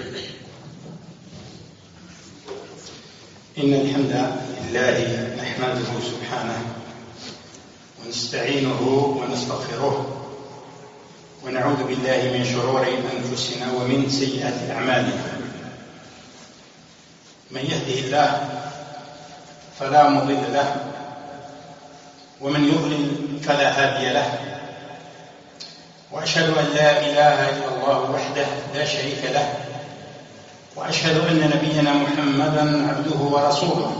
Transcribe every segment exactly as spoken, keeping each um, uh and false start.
إن الحمد لله نحمده سبحانه ونستعينه ونستغفره ونعوذ بالله من شرور أنفسنا ومن سيئات أعمالنا. من يهده الله فلا مضل له ومن يضلل فلا هادي له، وأشهد أن لا إله إلا الله وحده لا شريك له، وأشهد أن نبينا محمدا عبده ورسوله.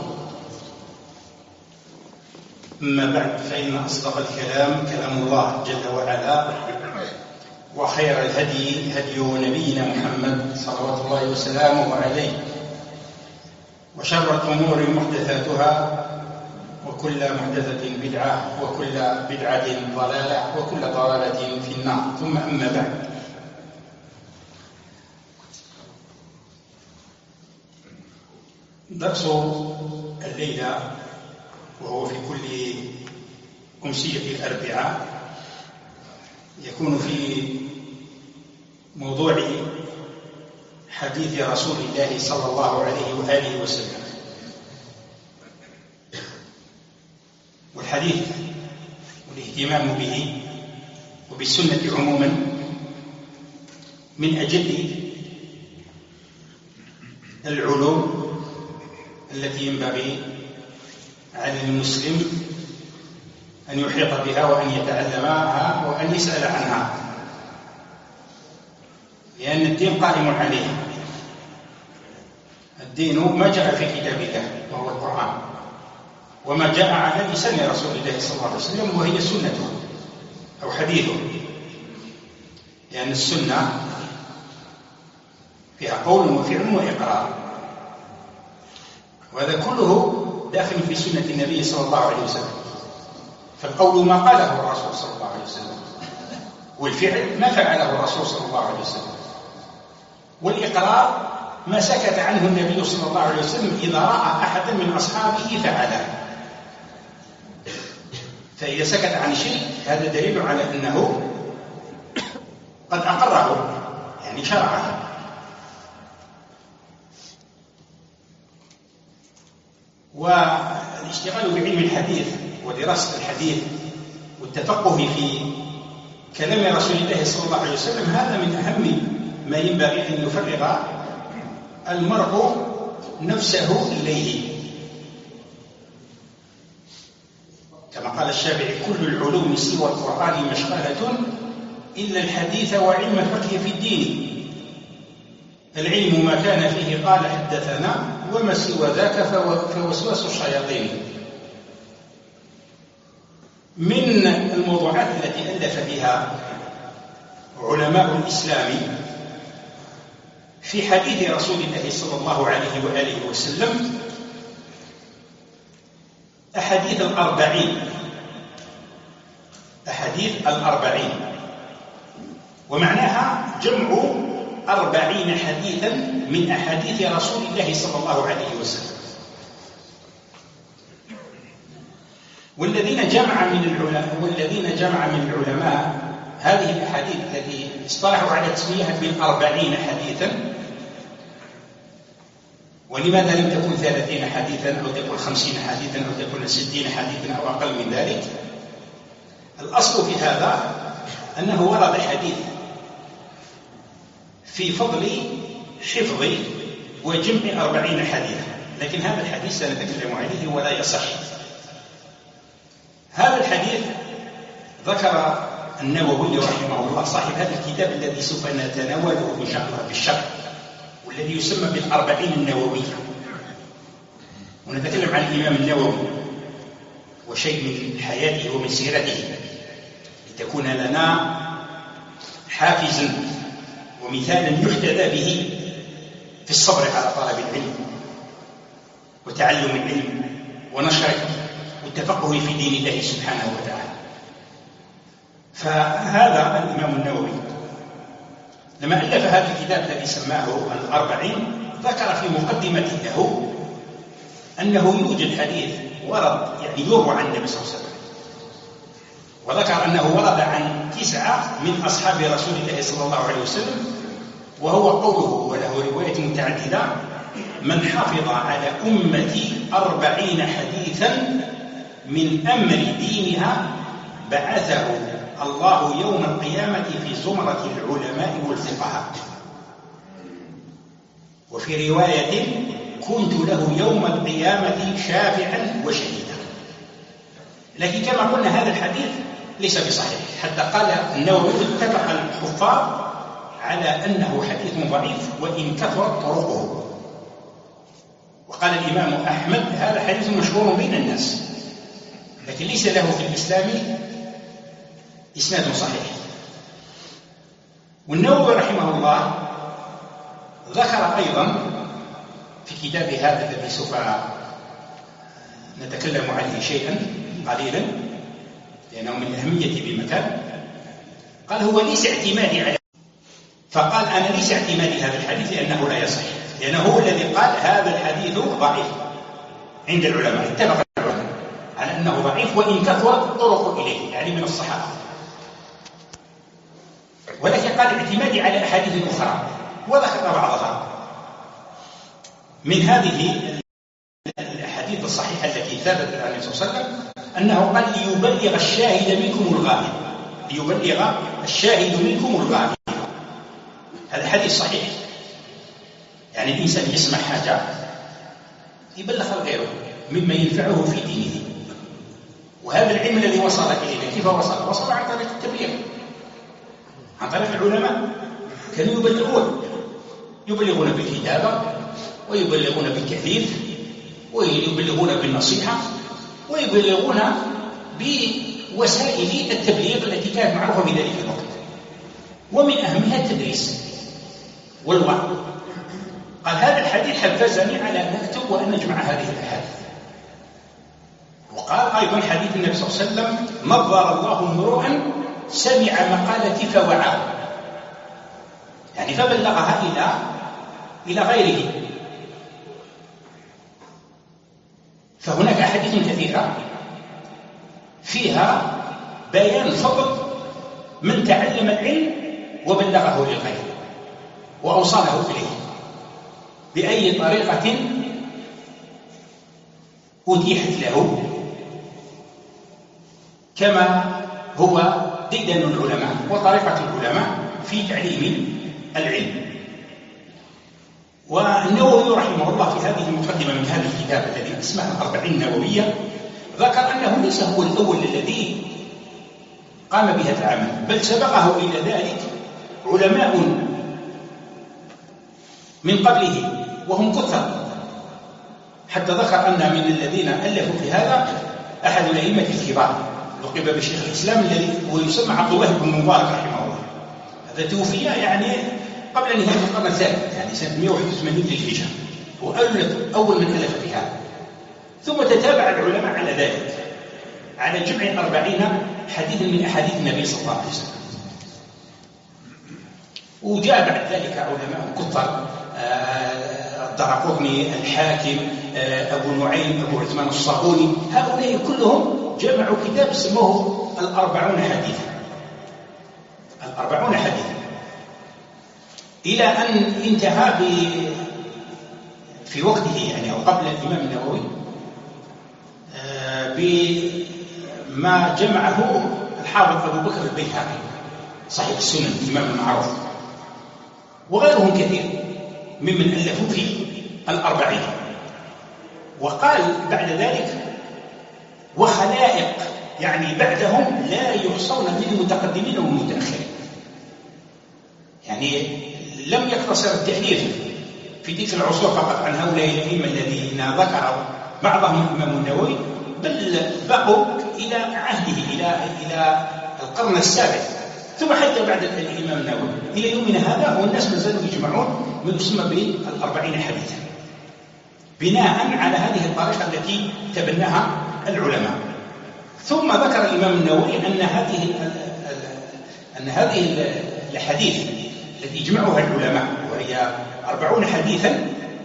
أما بعد، فإن أصدق الكلام كلام الله جل وعلا، وخير الهدي هدي نبينا محمد صلوات الله وسلامه عليه، وشر الأمور محدثاتها، وكل محدثة بدعة، وكل بدعة ضلالة، وكل ضلالة في النار. ثم أما بعد، درس الليلة وهو في كل أمسية الأربعاء يكون في موضوع حديث رسول الله صلى الله عليه وآله وسلم. والحديث والاهتمام به وبالسنة عموما من أجل العلوم التي ينبغي على المسلم أن يحيط بها وأن يتعلمها وأن يسأل عنها، لأن الدين قائم عليها. الدين ما جاء في كتاب الله وهو القرآن، وما جاء على لسان رسول الله صلى الله عليه وسلم وهي سنته أو حديثه، لأن السنة فيها قول وفعل وإقرار، وهذا كله داخل في سنة النبي صلى الله عليه وسلم. فالقول ما قاله الرسول صلى الله عليه وسلم، والفعل ما فعله الرسول صلى الله عليه وسلم، والإقرار ما سكت عنه النبي صلى الله عليه وسلم إذا رأى أحدا من أصحابه فعله. فإذا سكت عن شيء هذا دليل على أنه قد أقره، يعني شرعه. والاشتغال بعلم الحديث ودراسة الحديث والتفقه في كلام رسول الله صلى الله عليه وسلم هذا من أهم ما ينبغي أن يفرغ المرء نفسه إليه. كما قال الشافعي: كل العلوم سوى القرآن مشغلة إلا الحديث وعلم الفقه في الدين. العلم ما كان فيه قال حدثنا، وما سوى ذاك فوسواس الشياطين. من الموضوعات التي ألف فيها علماء الإسلام في حديث رسول الله صلى الله عليه وآله وسلم أحاديث الأربعين، أحاديث الأربعين، ومعناها جمع أربعين حديثا من أحاديث رسول الله صلى الله عليه وسلم. والذين جمع من العلماء والذين جمع من العلماء هذه الأحاديث التي اصطلحوا على تسميتها بالأربعين حديثا. ولماذا لم تكن ثلاثين حديثا أو تكون خمسين حديثا أو تكون ستين حديثا أو أقل من ذلك؟ الأصل في هذا أنه ورد حديث في فضل حفظ وجمع أربعين حديثا، لكن هذا الحديث سنتكلم عليه ولا يصح. هذا الحديث ذكر النووي رحمه الله صاحب هذا الكتاب الذي سوف نتناوله إن شاء الله بالشرح، والذي يسمى بالأربعين النووية. ونتكلم عن الإمام النووي وشيء من حياته ومن سيرته لتكون لنا حافزا ومثالا يحتذى به في الصبر على طلب العلم وتعلم العلم ونشره والتفقه في دين الله سبحانه وتعالى. فهذا الإمام النووي لما ألف هذا الكتاب الذي سماه الأربعين ذكر في مقدمته له أنه يوجد حديث ورد يعني يروى عن النبي صلى الله عليه وسلم، وذكر أنه ورد عن تسعة من أصحاب رسول الله صلى الله عليه وسلم وهو قوله وله رواية متعددة: من حافظ على أمتي أربعين حديثا من أمر دينها بعثه الله يوم القيامة في زمرة العلماء والفقهاء. وفي رواية: كنت له يوم القيامة شافعا وشهيدا. لكن كما قلنا هذا الحديث ليس بصحيح، حتى قال النووي: اتفق الحفاظ على أنه حديث ضعيف وإن كثرت طرقه. وقال الإمام أحمد: هذا حديث مشهور بين الناس، لكن ليس له في الإسلام إسناد صحيح. والنووي رحمه الله ذكر أيضا في كتاب هذا الذي سوف نتكلم عليه شيئا قليلا لأنه من أهميته بمكان، قال: هو ليس اعتمادي على، فقال: أنا ليس اعتمادي هذا الحديث لأنه لا يصح، لأنه هو الذي قال هذا الحديث ضعيف عند العلماء، اتفق العلماء على أنه ضعيف وإن كثرت طرق إليه، يعني من الصحابة. ولكن قال اعتمادي على أحاديث أخرى، وذكر بعضها. من هذه الأحاديث الصحيحة التي ثبتت عن النبي صلى الله عليه وسلم أنه قال: ليبلغ الشاهد منكم الغائب، ليبلغ الشاهد منكم الغائب. هذا حديث صحيح، يعني الإنسان يسمع حاجة يبلغ غيره مما ينفعه في دينه. وهذا العلم الذي وصل إلينا كيف وصل؟ وصل عن طريق التبليغ، عن طريق العلماء. كانوا يبلغون يبلغون بالكتابة، ويبلغون بالكثير، ويبلغون بالنصيحة، ويبلغون بوسائل التبليغ التي كانت معروفة في ذلك الوقت، ومن أهمها التدريس والوعظ. قال: هذا الحديث حفزني على أن أكتب وأن أجمع هذه الأحاديث. وقال أيضا حديث النبي صلى الله عليه وسلم: نظر الله امرؤا سمع مقالتي فوعاها، يعني فبلغها إلى إلى غيره. فهناك أحاديث كثيرة فيها بيان فضل من تعلم العلم وبلغه للغير وأوصله إليه بأي طريقة أتيحت له، كما هو ديدن العلماء وطريقة العلماء في تعليم العلم. والنووي رحمه الله في هذه المقدمة من هذا الكتاب الذي اسمه الأربعين النووية ذكر أنه ليس هو الأول الذي قام بهذا العمل، بل سبقه إلى ذلك علماء من قبله وهم كثر، حتى ذكر أن من الذين ألفوا في هذا أحد الأئمة الكبار لقب بشيخ الإسلام الذي هو يسمى عبد الله بن مبارك رحمه الله. هذا توفي يعني قبل نهاية القرن الثالث، يعني سنة مئة وواحد وثمانين للهجرة، وألف أول من ألف في هذا. ثم تتابع العلماء على ذلك، على جمع أربعين حديثا من أحاديث النبي صلى الله عليه وسلم. وجاء بعد ذلك علماء كثر، الدرقطني، الحاكم، أبو نعيم، أبو عثمان الصابوني، هؤلاء كلهم جمعوا كتاب اسمه الأربعون حديثا، الأربعون حديثا، إلى أن انتهى في وقته يعني أو قبل الإمام النووي بما جمعه الحافظ أبو بكر البيهقي صاحب السنن الإمام المعروف، وغيرهم كثير ممن ألفوا في الأربعين. وقال بعد ذلك: وخلائق يعني بعدهم لا يحصون من المتقدمين والمتأخرين. يعني لم يقتصر التأليف في تلك العصور فقط عن هؤلاء الأئمة الذين ذكر بعضهم الإمام النووي، بل بقوا إلى عهده، إلى إلى القرن السابع، ثم حتى بعد الإمام النووي إلى يومنا هذا، والناس ما زالوا يجمعون ما يسمى بالأربعين حديثا، بناء على هذه الطريقة التي تبناها العلماء. ثم ذكر الإمام النووي أن هذه أن هذه الحديث التي جمعها العلماء وهي أربعون حديثا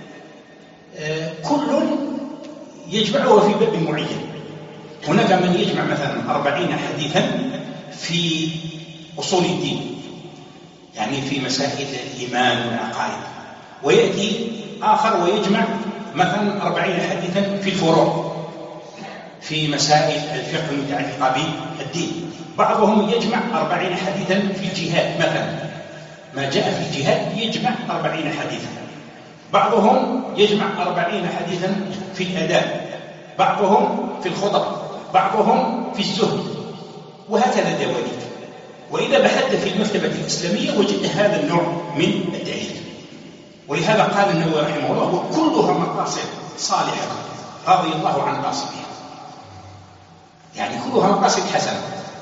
كل يجمعها في باب معين. هناك من يجمع مثلا أربعين حديثا في أصول الدين، يعني في مسائل الإيمان والعقائد. ويأتي آخر ويجمع مثلا أربعين حديثا في الفروع في مسائل الفقه المتعلقة بالدين. بعضهم يجمع أربعين حديثا في الجهاد مثلا، ما جاء في الجهاد يجمع أربعين حديثا. بعضهم يجمع أربعين حديثا في الأداب، بعضهم في الخطب، بعضهم في الزهد، وهكذا دواليك. وإذا بحثت في المكتبة الإسلامية وجدت هذا النوع من التأليف. ولهذا قال النووي رحمه الله: وكلها مقاصد صالحة رضي الله عن قاصدها. يعني كلها مقاصد حسنة.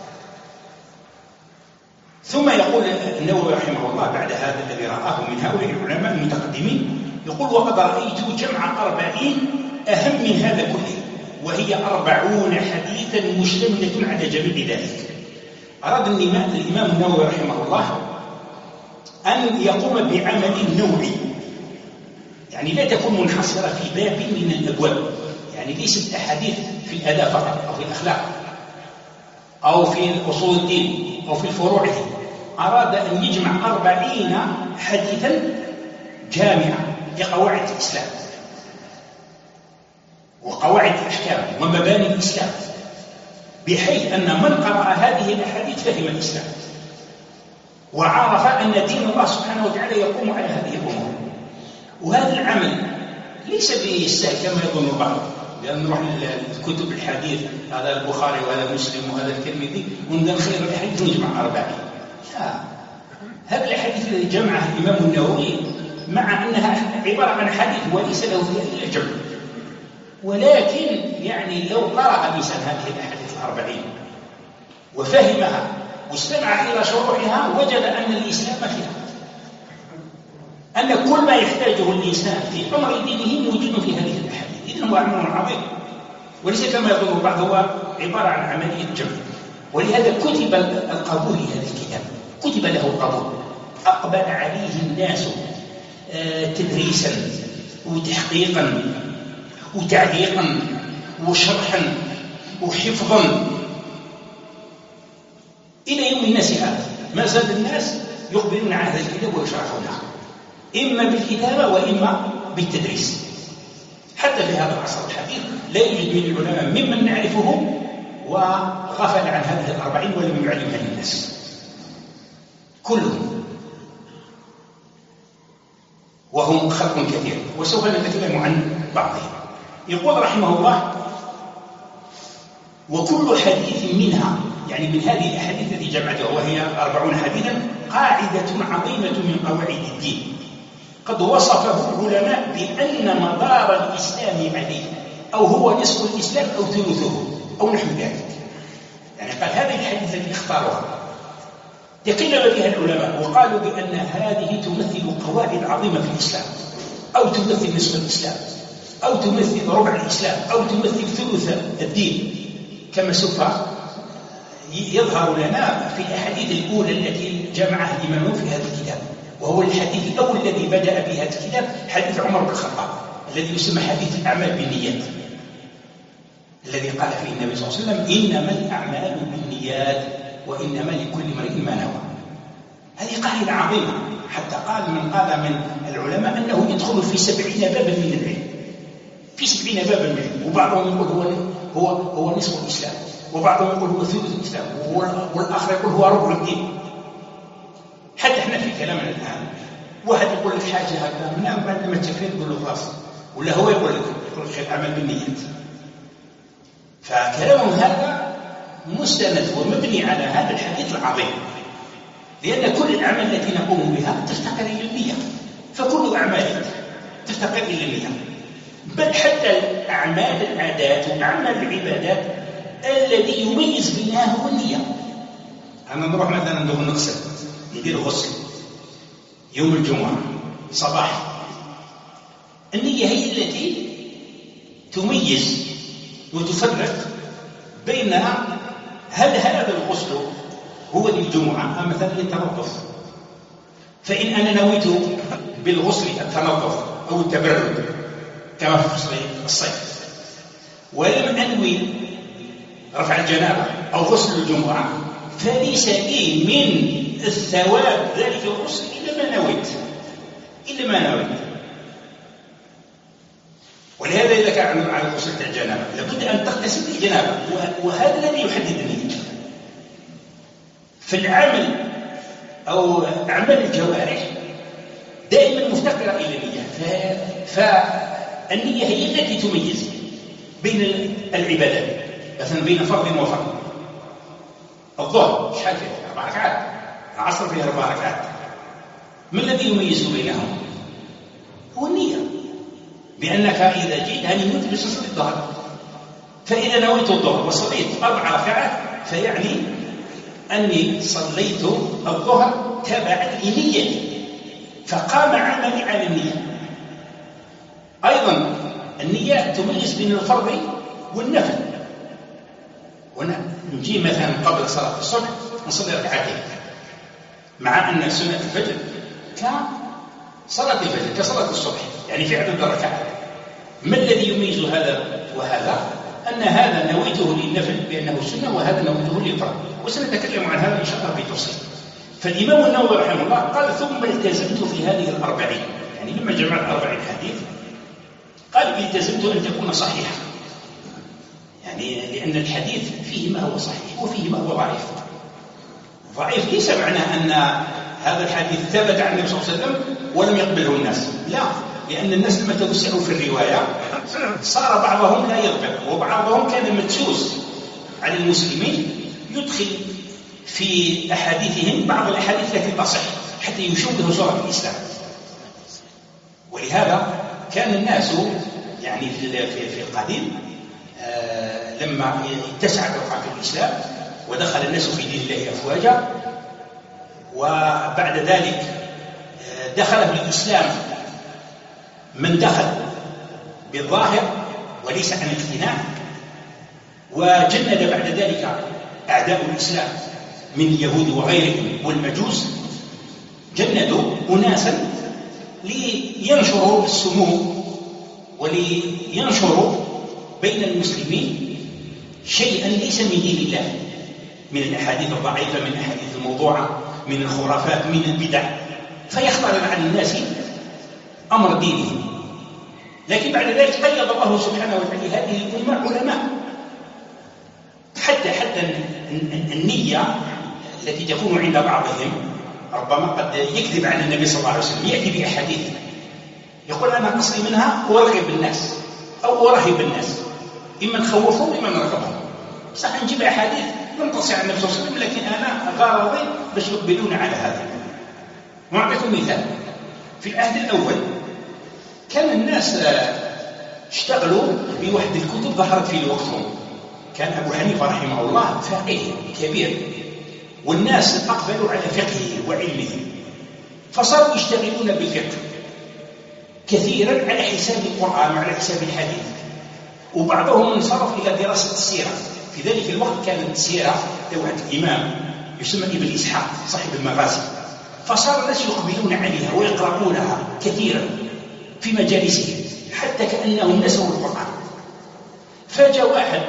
ثم يقول النووي رحمه الله بعد هذا الذي رآه من هؤلاء العلماء المتقدمين، يقول: وقد رأيت جمع أربعين أهم من هذا كله، وهي أربعون حديثا مشتملة على جميع ذلك. أراد الإمام النووي رحمه الله أن يقوم بعمل نوعي، يعني لا تكون منحصرة في باب من الأبواب، يعني ليست أحاديث في الأداء فقط أو في الأخلاق أو في أصول الدين أو في الفروع. أراد أن يجمع أربعين حديثا جامعة لقواعد الإسلام وقواعد الأحكام ومباني الإسلام، بحيث أن من قرأ هذه الأحاديث فهم الإسلام وعرف أن دين الله سبحانه وتعالى يقوم على هذه الأمور. وهذا العمل ليس بالسهل كما يظن البعض، لأن نروح لكتب الحديث، هذا البخاري وهذا مسلم وهذا الترمذي وندخل الحديث ونجمع أربعين. لا، هذه الأحاديث التي جمعها الإمام النووي مع أنها عبارة عن حديث وليس له فيها إلا الجمع، ولكن يعني لو قرأ الإنسان هذه الأحاديث الأربعين وفهمها واستمع إلى شروحها وجد أن الإسلام فيها، أن كل ما يحتاجه الإنسان في أمر دينه موجود في هذه الأحاديث. إذن هو عمل عظيم، وليس كما يظن البعض هو عبارة عن عملية جمع. ولهذا كتب القبول لهذا الكتاب، كتب له القبول، أقبل عليه الناس تدريسا وتحقيقا وتعليقا وشرحا وحفظا إلى يوم الناس هذا. ما زال الناس يقبلون على هذا الكتاب ويشرحونه، إما بالكتابة وإما بالتدريس. حتى في هذا العصر الحديث لا يوجد من العلماء ممن نعرفه وغفل عن هذه الأربعين ولم يعلمها للناس كلهم، وهم خلق كثير، وسوف نتكلم عن بعضهم. يقول رحمه الله: وكل حديث منها، يعني من هذه الأحاديث التي جمعتها وهي أربعون حديثا، قاعدة عظيمة من قواعد الدين، قد وصفه العلماء بأن مدار الإسلام عليه، أو هو نصف الإسلام أو ثلثه أو نحو ذلك. يعني قال هذه الحديث التي اختارها تكلم بها العلماء وقالوا بأن هذه تمثل قواعد عظيمة في الإسلام، أو تمثل نصف الإسلام، أو تمثل ربع الإسلام، أو تمثل ثلث الدين، كما سوف يظهر لنا في الأحاديث الأولى التي جمعها الإمام في هذا الكتاب. وهو الحديث الأول الذي بدأ به هذا الكتاب، حديث عمر بن الخطاب الذي يسمى حديث الأعمال بالنيات، الذي قال فيه النبي صلى الله عليه وسلم: إنما الأعمال بالنيات وإنما لكل امرئ ما نوى. هذه قاعدة عظيمة، حتى قال من قال من العلماء أنه يدخل في سبعين بابا من العلم، في سبعين بابا من العلم. وبعضهم يقول هو هو هو نصف الإسلام، وبعضهم يقول هو ثلث الإسلام، والآخر يقول هو ربع الدين. حتى احنا في كلامنا الآن واحد يقول لك حاجة هكذا من أمر عندما التكفير يقول له خلاص، ولا هو يقول لك يقول لك العمل بالنيات. فكلامهم هذا مستند ومبني على هذا الحديث العظيم، لأن كل الأعمال التي نقوم بها تفتقر إلى النية، فكل أعمالنا تفتقر إلى النية، بل حتى أعمال العادات وأعمال العبادات الذي يميز بينها هو النية. أنا نروح مثلا ندخل نغسل، ندير غسل يوم الجمعة صباح، النية هي التي تميز وتفرق بين هل هذا الغسل هو للجمعة أم مثلا للتنظف. فإن أنا نويت بالغسل التنظف أو التبرد كما في فصل الصيف، ولم أنوي رفع الجنابة أو غسل الجمعة، فليس لي من الثواب ذلك الغسل إلا ما نويت إلا ما نويت ولهذا إذا كان على غسل الجنابة لابد أن تغتسل الجنابة، وهذا الذي يحدد النية. فالعمل أو أعمال الجوارح دائما مفتقرة إلى النية، فالنية هي التي تميز بين العبادات، مثلا بين فرض وفرض. الظهر شحال فيه؟ أربع ركعات، العصر فيه أربع ركعات، ما الذي يميز بينهم؟ هو النية، بأنك إذا جئت هل نويت بتصلي الظهر، فإذا نويت الظهر وصليت أربع ركعات فيعني أني صليت الظهر تبعا لنيتي، فقام عملي على النية. أيضا النية تميز بين الفرض والنفل. ونجي مثلا قبل صلاة الصبح نصلي ركعتين، مع أن سنة الفجر كصلاة الفجر كصلاة الصبح، يعني في عدد الركعات. ما الذي يميز هذا وهذا؟ أن هذا نويته للنفل بأنه سنة، وهذا نويته للفرض، وسنتكلم عن هذا إن شاء الله بتفصيل. فالإمام النووي رحمه الله قال: ثم التزمت في هذه الأربعين، يعني لما جمعت أربعين حديث قال: التزمت أن تكون صحيحة، يعني لأن الحديث فيه ما هو صحيح وفيه ما هو ضعيف. ضعيف ليس معناه أن هذا الحديث ثبت عن النبي صلى الله عليه وسلم ولم يقبله الناس، لا، لأن الناس لما توسعوا في الرواية صار بعضهم لا يضبط، وبعضهم كان مدسوس على المسلمين يدخل في أحاديثهم بعض الأحاديث التي تصح حتى يشوبه صورة الإسلام. ولهذا كان الناس يعني في القديم آه لما اتسعت في الإسلام ودخل الناس في دين الله أفواجا، وبعد ذلك آه دخله الإسلام من دخل بالظاهر وليس عن اقتناع، وجند بعد ذلك أعداء الإسلام من اليهود وغيرهم والمجوس، جندوا أناسا لينشروا السموم ولينشروا بين المسلمين شيئا ليس من دين الله، من الأحاديث الضعيفة، من الأحاديث الموضوعة، من الخرافات، من البدع، فيختلط عن الناس أمر دينهم. لكن بعد ذلك قيض الله سبحانه وتعالى هذه الأمة علماء، حتى حتى النية التي تكون عند بعضهم ربما قد يكذب عن النبي صلى الله عليه وسلم، يأتي بأحاديث يقول: أنا قصدي منها أرغب الناس أو أرهب الناس، إما نخوفهم إما نرغبهم. صح نجيب أحاديث لم تصح عن النبي صلى الله عليه وسلم، لكن أنا غرضي باش يقبلون على هذا. نعطيكم مثال. في العهد الأول كان الناس اشتغلوا بوحدة الكتب ظهرت في وقتهم. كان أبو حنيفة رحمه الله فقيه كبير، والناس أقبلوا على فقهه وعلمه، فصاروا يشتغلون بالفقه كثيرا على حساب القرآن وعلى حساب الحديث، وبعضهم انصرف إلى دراسة السيرة. في ذلك الوقت كانت السيرة توعد الإمام يسمى ابن إسحاق صاحب المغازي، فصار الناس يقبلون عليها ويقرؤونها كثيرا في مجالسهم حتى كأنهم نسوا القرآن. فجاء واحد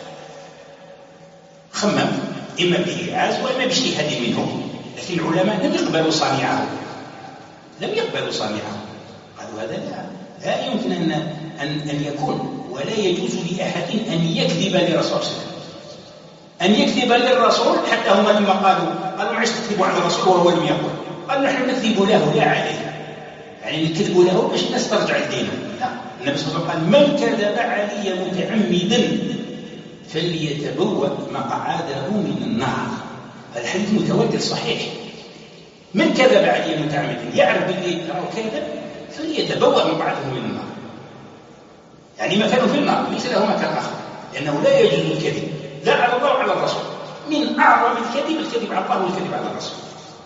خمم إما بإيعاز وإما باجتهاد منهم، لكن العلماء لم يقبلوا صانعه، لم يقبلوا صانعه، قالوا هذا لا لا يمكن أن أن أن يكون، ولا يجوز لأحد أن يكذب لرسول الله صلى الله عليه وسلم، أن يكذب للرسول. حتى هم لما قالوا قالوا معلش تكذبوا على الرسول وهو لم يقل، قالوا نحن نكذب له لا عليه، يعني نكذب له باش الناس ترجع لدينه. لا، النبي صلى الله عليه وسلم قال: من كذب علي متعمدا فليتبوأ مقعده من النار. الحديث متواتر صحيح. من كذب علي متعمدا يعرف باللي راهو كذب فليتبوأ مقعده من النار، يعني مكانه في النار ليس له مكان آخر، لأنه لا يجوز الكذب لا على الله وعلى الرسول. من أعظم الكذب الكذب على الله والكذب على الرسول.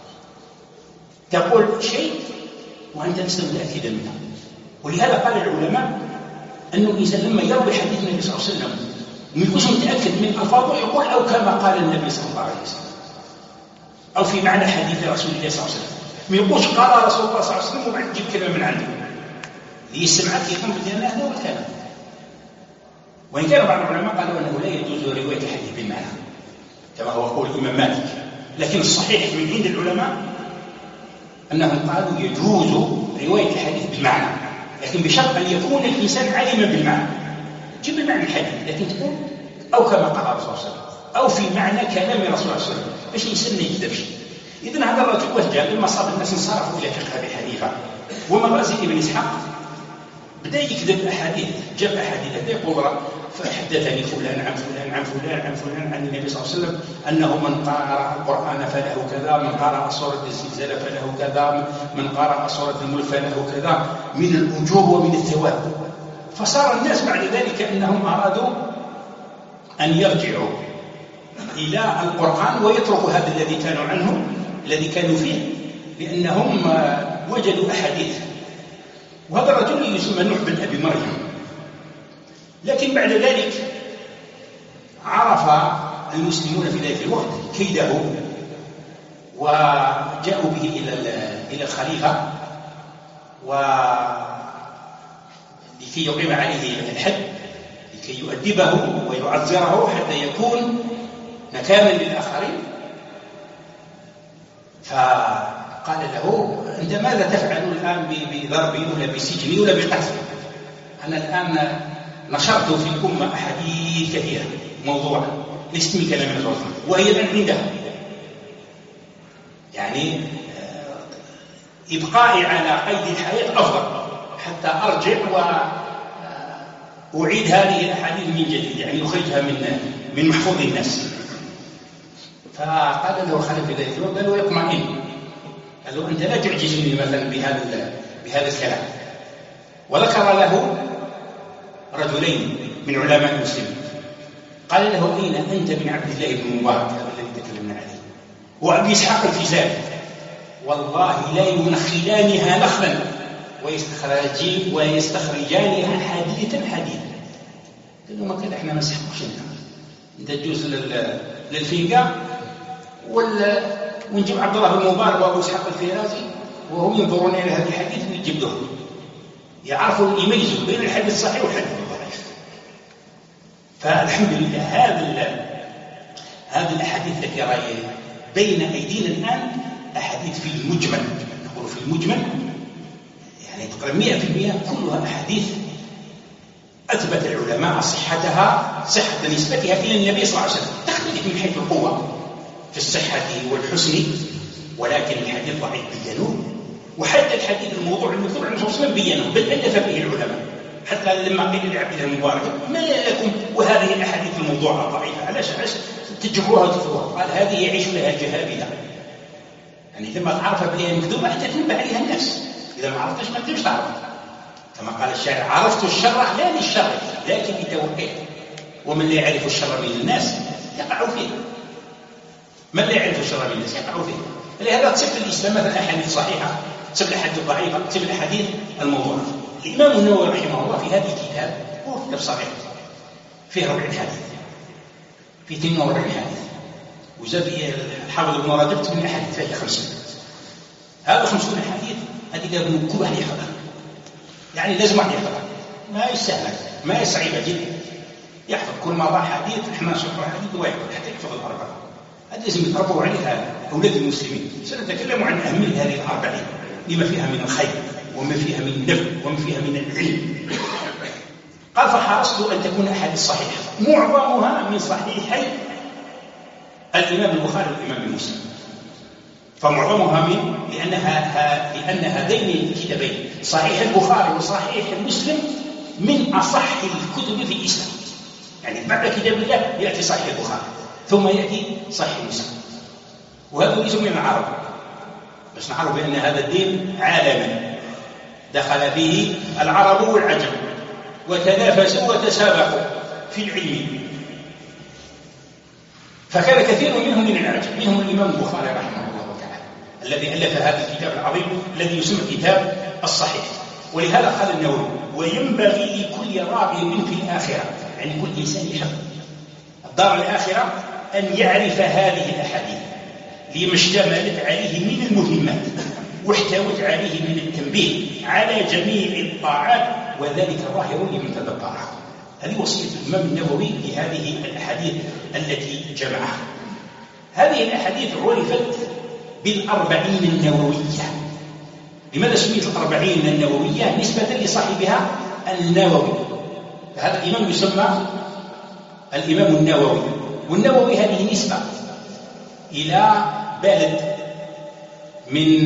تقول شيء وأنت لست متأكدا منه. ولهذا قال العلماء أنه الإنسان لما يروي حديث النبي صلى الله عليه وسلم وما يكونش متأكد من ألفاظه يقول: أو كما قال النبي صلى الله عليه وسلم، أو في معنى حديث رسول الله صلى الله عليه وسلم. ما يقولش قال رسول الله صلى الله عليه وسلم وبعد تجيب كلمة من عنده ليسمعك يقوم بالدين هذا هو الكلام. وإن كان بعض العلماء قالوا أنه لا يجوز رواية الحديث بالمعنى كما هو قول الإمام مالك، لكن الصحيح من عند العلماء أنهم قالوا يجوز رواية الحديث بالمعنى، لكن بشرط أن يكون الإنسان عالما بالمعنى. جيب المعنى الحديث لكن تقول أو كما قال الرسول صلى الله عليه وسلم أو في معنى كلام الرسول صلى الله عليه وسلم باش الإنسان ما يكذبش. إذن هذا الرجل وجه لما صاب الناس انصرفوا إلى فقه أبي حنيفة ومغازي ابن إسحاق، بدأ يكذب أحاديث، جاب أحاديث يقول فحدثني فلان عن فلان عن فلان عن فلان عن النبي صلى الله عليه وسلم أنه من قرأ القرآن فله كذا، من قرأ سورة الزلزال فله كذا، من قرأ سورة الملك فله كذا من الأجور ومن الثواب. فصار الناس بعد ذلك أنهم أرادوا أن يرجعوا إلى القرآن ويتركوا هذا الذي كانوا عنه الذي كانوا فيه، لأنهم وجدوا أحاديث. وهذا الرجل يسمى نوح بن أبي مريم. لكن بعد ذلك عرف المسلمون في ذلك الوقت كيده وجاءوا به إلى إلى الخليفة ولكي يقيم عليه الحد، لكي يؤدبه ويعذره حتى يكون نكالا للآخرين. فقال له أنت ماذا تفعل الآن بضربي ولا بسجني ولا بقتلي؟ أنا الآن نشرت في الأمة أحاديث كثيرة موضوعة ليست من كلام الرسول وهي من عندها، يعني إبقائي على قيد الحياة أفضل حتى أرجع وأعيد هذه الأحاديث من جديد، يعني أخرجها من من محفوظ الناس. فقال له الخليفة ذلك الوقت قال له يطمئن، قال له أنت لا تعجزني مثلا بهذا بهذا الكلام. وذكر له رجلين من علماء المسلمين، قال له أين أنت من عبد الله بن مبارك هذا الذي تكلمنا عليه وأبي إسحاق الفزاري، والله لا ينخلانها نخلا ويستخرجي ويستخرجانها حديثا حديثا. قال له ما كان احنا ما نسحقش انت انت تجوز للفيقة ونجيب عبد الله بن مبارك وابو اسحاق الفيرازي وهم ينظرون الى هذا الحديث ويجيب لهم يعرفوا يميزوا بين الحديث الصحيح والحديث الضعيف. فالحمد لله هذا هذه الاحاديث التي راهي بين ايدينا الان احاديث في المجمل، نقول في المجمل يعني تقريبا مئة بالمئة كلها احاديث اثبت العلماء صحتها صحه نسبتها الى النبي صلى الله عليه وسلم، تختلف من حيث القوه في الصحه والحسن، ولكن الحديث ضعيف بينوه، وحتى الحديث الموضوع المذكور عن الرسول صلى الله عليه وسلم بينه، بل الف به العلماء. حتى لما قيل لعبد الله المبارك ما لكم وهذه الاحاديث الموضوعه الضعيفه علاش علاش تجبروها وتكتبوها؟ قال هذه يعيش لها الجهابذه، يعني لما تعرف بها مكذوبه حتى تنبه عليها الناس، اذا ما عرفتش ما تقدرش تعرفها. كما قال الشاعر عرفت الشر لا للشر لكن لتوقيه، ومن لا يعرف الشر من الناس يقع فيه، من لا يعرف الشر من الناس يقع فيه. لهذا تصف الاسلام مثلا احاديث صحيحه، تصف الاحاديث الضعيفه، تصف الاحاديث الموضوعه. الامام النووي رحمه الله في هذا الكتاب هو كتاب صحيح فيه أربعين حديث، فيه اثنين وأربعين حديث، وزاد الحافظ ابن رجب من الاحاديث فيها خمسين. هذا خمسون حديث هذه لازم كل واحد يحفظها، يعني لازم واحد يحفظها، ما يسهل ما يصعب جدا يحفظ كل مرة حديث احنا نشرح حديث ويحفظ حتى يحفظ الأربعة. هذا لازم يتربوا عليها أولاد المسلمين. سنتكلم عن أهمية هذه الأربعين لما فيها من الخير وما فيها من النفع وما فيها من العلم. قال فحرصت أن تكون أحاديث صحيحة معظمها من صحيحي الإمام البخاري والإمام مسلم، فمعظمها من لأنها لأن هذين الكتابين صحيح البخاري وصحيح مسلم من أصح الكتب في الإسلام، يعني بعد كتاب الله يأتي صحيح البخاري ثم يأتي صحيح مسلم. وهذا ليس من العرب، بس نعرف بأن هذا الدين عالمي دخل فيه العرب والعجم وتنافسوا وتسابقوا في العلم، فكان كثير منهم من العجم، منهم الإمام البخاري رحمه الله تعالى الذي ألف هذا الكتاب العظيم الذي يسمى كتاب الصحيح. ولهذا قال النووي وينبغي لكل راغب في الآخرة، يعني كل إنسان يحب الدار الآخرة أن يعرف هذه الأحاديث لما اشتملت عليه من المهمات واحتوت عليه من التنبيه على جميع الطاعات، وذلك ظاهر لمن تدبرها. هذه وصية الإمام النووي لهذه الأحاديث التي جمعها. هذه الأحاديث عرفت بالأربعين النووية. لماذا سميت الأربعين النووية؟ نسبة لصاحبها النووي، فهذا الإمام يسمى الإمام النووي. والنووي هذه نسبة إلى بلد من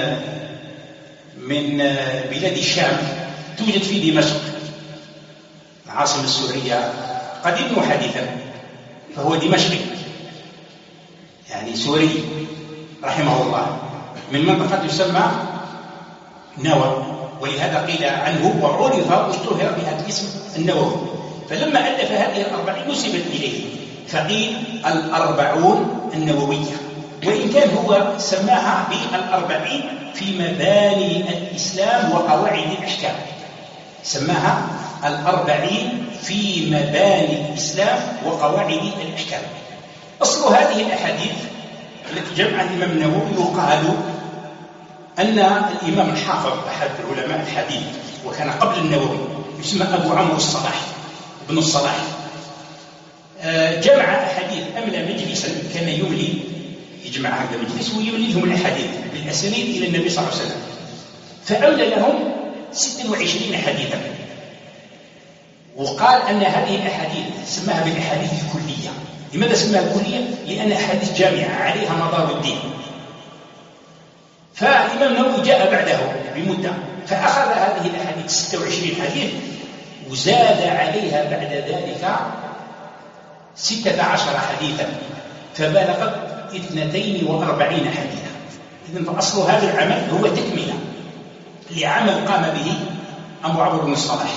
من بلاد الشام توجد في دمشق العاصمة السورية قديما وحديثا، فهو دمشقي يعني سوري رحمه الله، من منطقة تسمى نوى، ولهذا قيل عنه وعرف واشتهر بهذا الاسم النووي. فلما ألف هذه الأربعين نسبت إليه فقيل الأربعون النووية، وإن كان هو سماها بالأربعين في مباني الإسلام وقواعد الأحكام، سماها الأربعين في مباني الإسلام وقواعد الأحكام. أصل هذه الأحاديث التي جمعها الإمام النووي يقال أن الإمام الحافظ أحد علماء الحديث وكان قبل النووي يسمى أبو عمرو الصلاح ابن الصلاح، جمع أحاديث أملى مجلسا، كان يملي يجمع هذا المجلس ويملي لهم الأحاديث بالأسانيد إلى النبي صلى الله عليه وسلم، فأملى لهم ستة وعشرين حديثا. وقال أن هذه الأحاديث سماها بالأحاديث الكلية. لماذا سماها كلية؟ لأن أحاديث جامعة عليها مدار الدين. فالإمام النووي جاء بعده بمدة فأخذ هذه الأحاديث ستة وعشرين حديث وزاد عليها بعد ذلك ستة عشر حديثا، فبلغت اثنتين وأربعين حديثا. إذن فأصل هذا العمل هو تكملة لعمل قام به أبو عمرو بن الصلاح.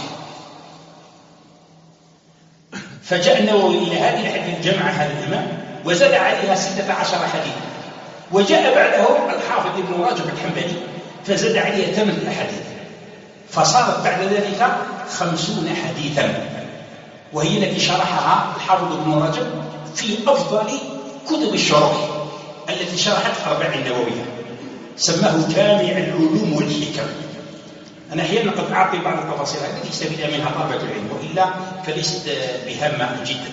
فجاء النووي إلى هذه الحديث جمع هذا الإمام وزاد عليها ستة عشر حديثا، وجاء بعده الحافظ ابن رجب الحنبلي فزاد عليها ثمان أحاديث، فصارت بعد ذلك خمسون حديثا، وهي التي شرحها الحافظ ابن رجب في أفضل كتب الشروح التي شرحت الأربعين النووية، سماه جامع العلوم والحكم. أنا أحيانا قد أعطي بعض التفاصيل التي يستفيد منها طلبة العلم، وإلا فليست بهامة جدا.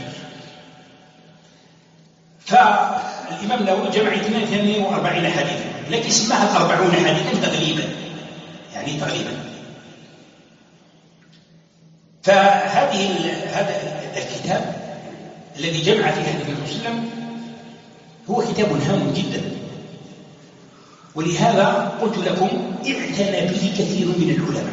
فالإمام النووي جمع اثنين وأربعين حديثا، لكن سماها أربعون حديثا تغليبا، يعني تغليبا. فهذه هذا الكتاب الذي جمع فيه حديث النبي صلى الله عليه وسلم هو كتاب هام جدا، ولهذا قلت لكم اعتنى به كثير من العلماء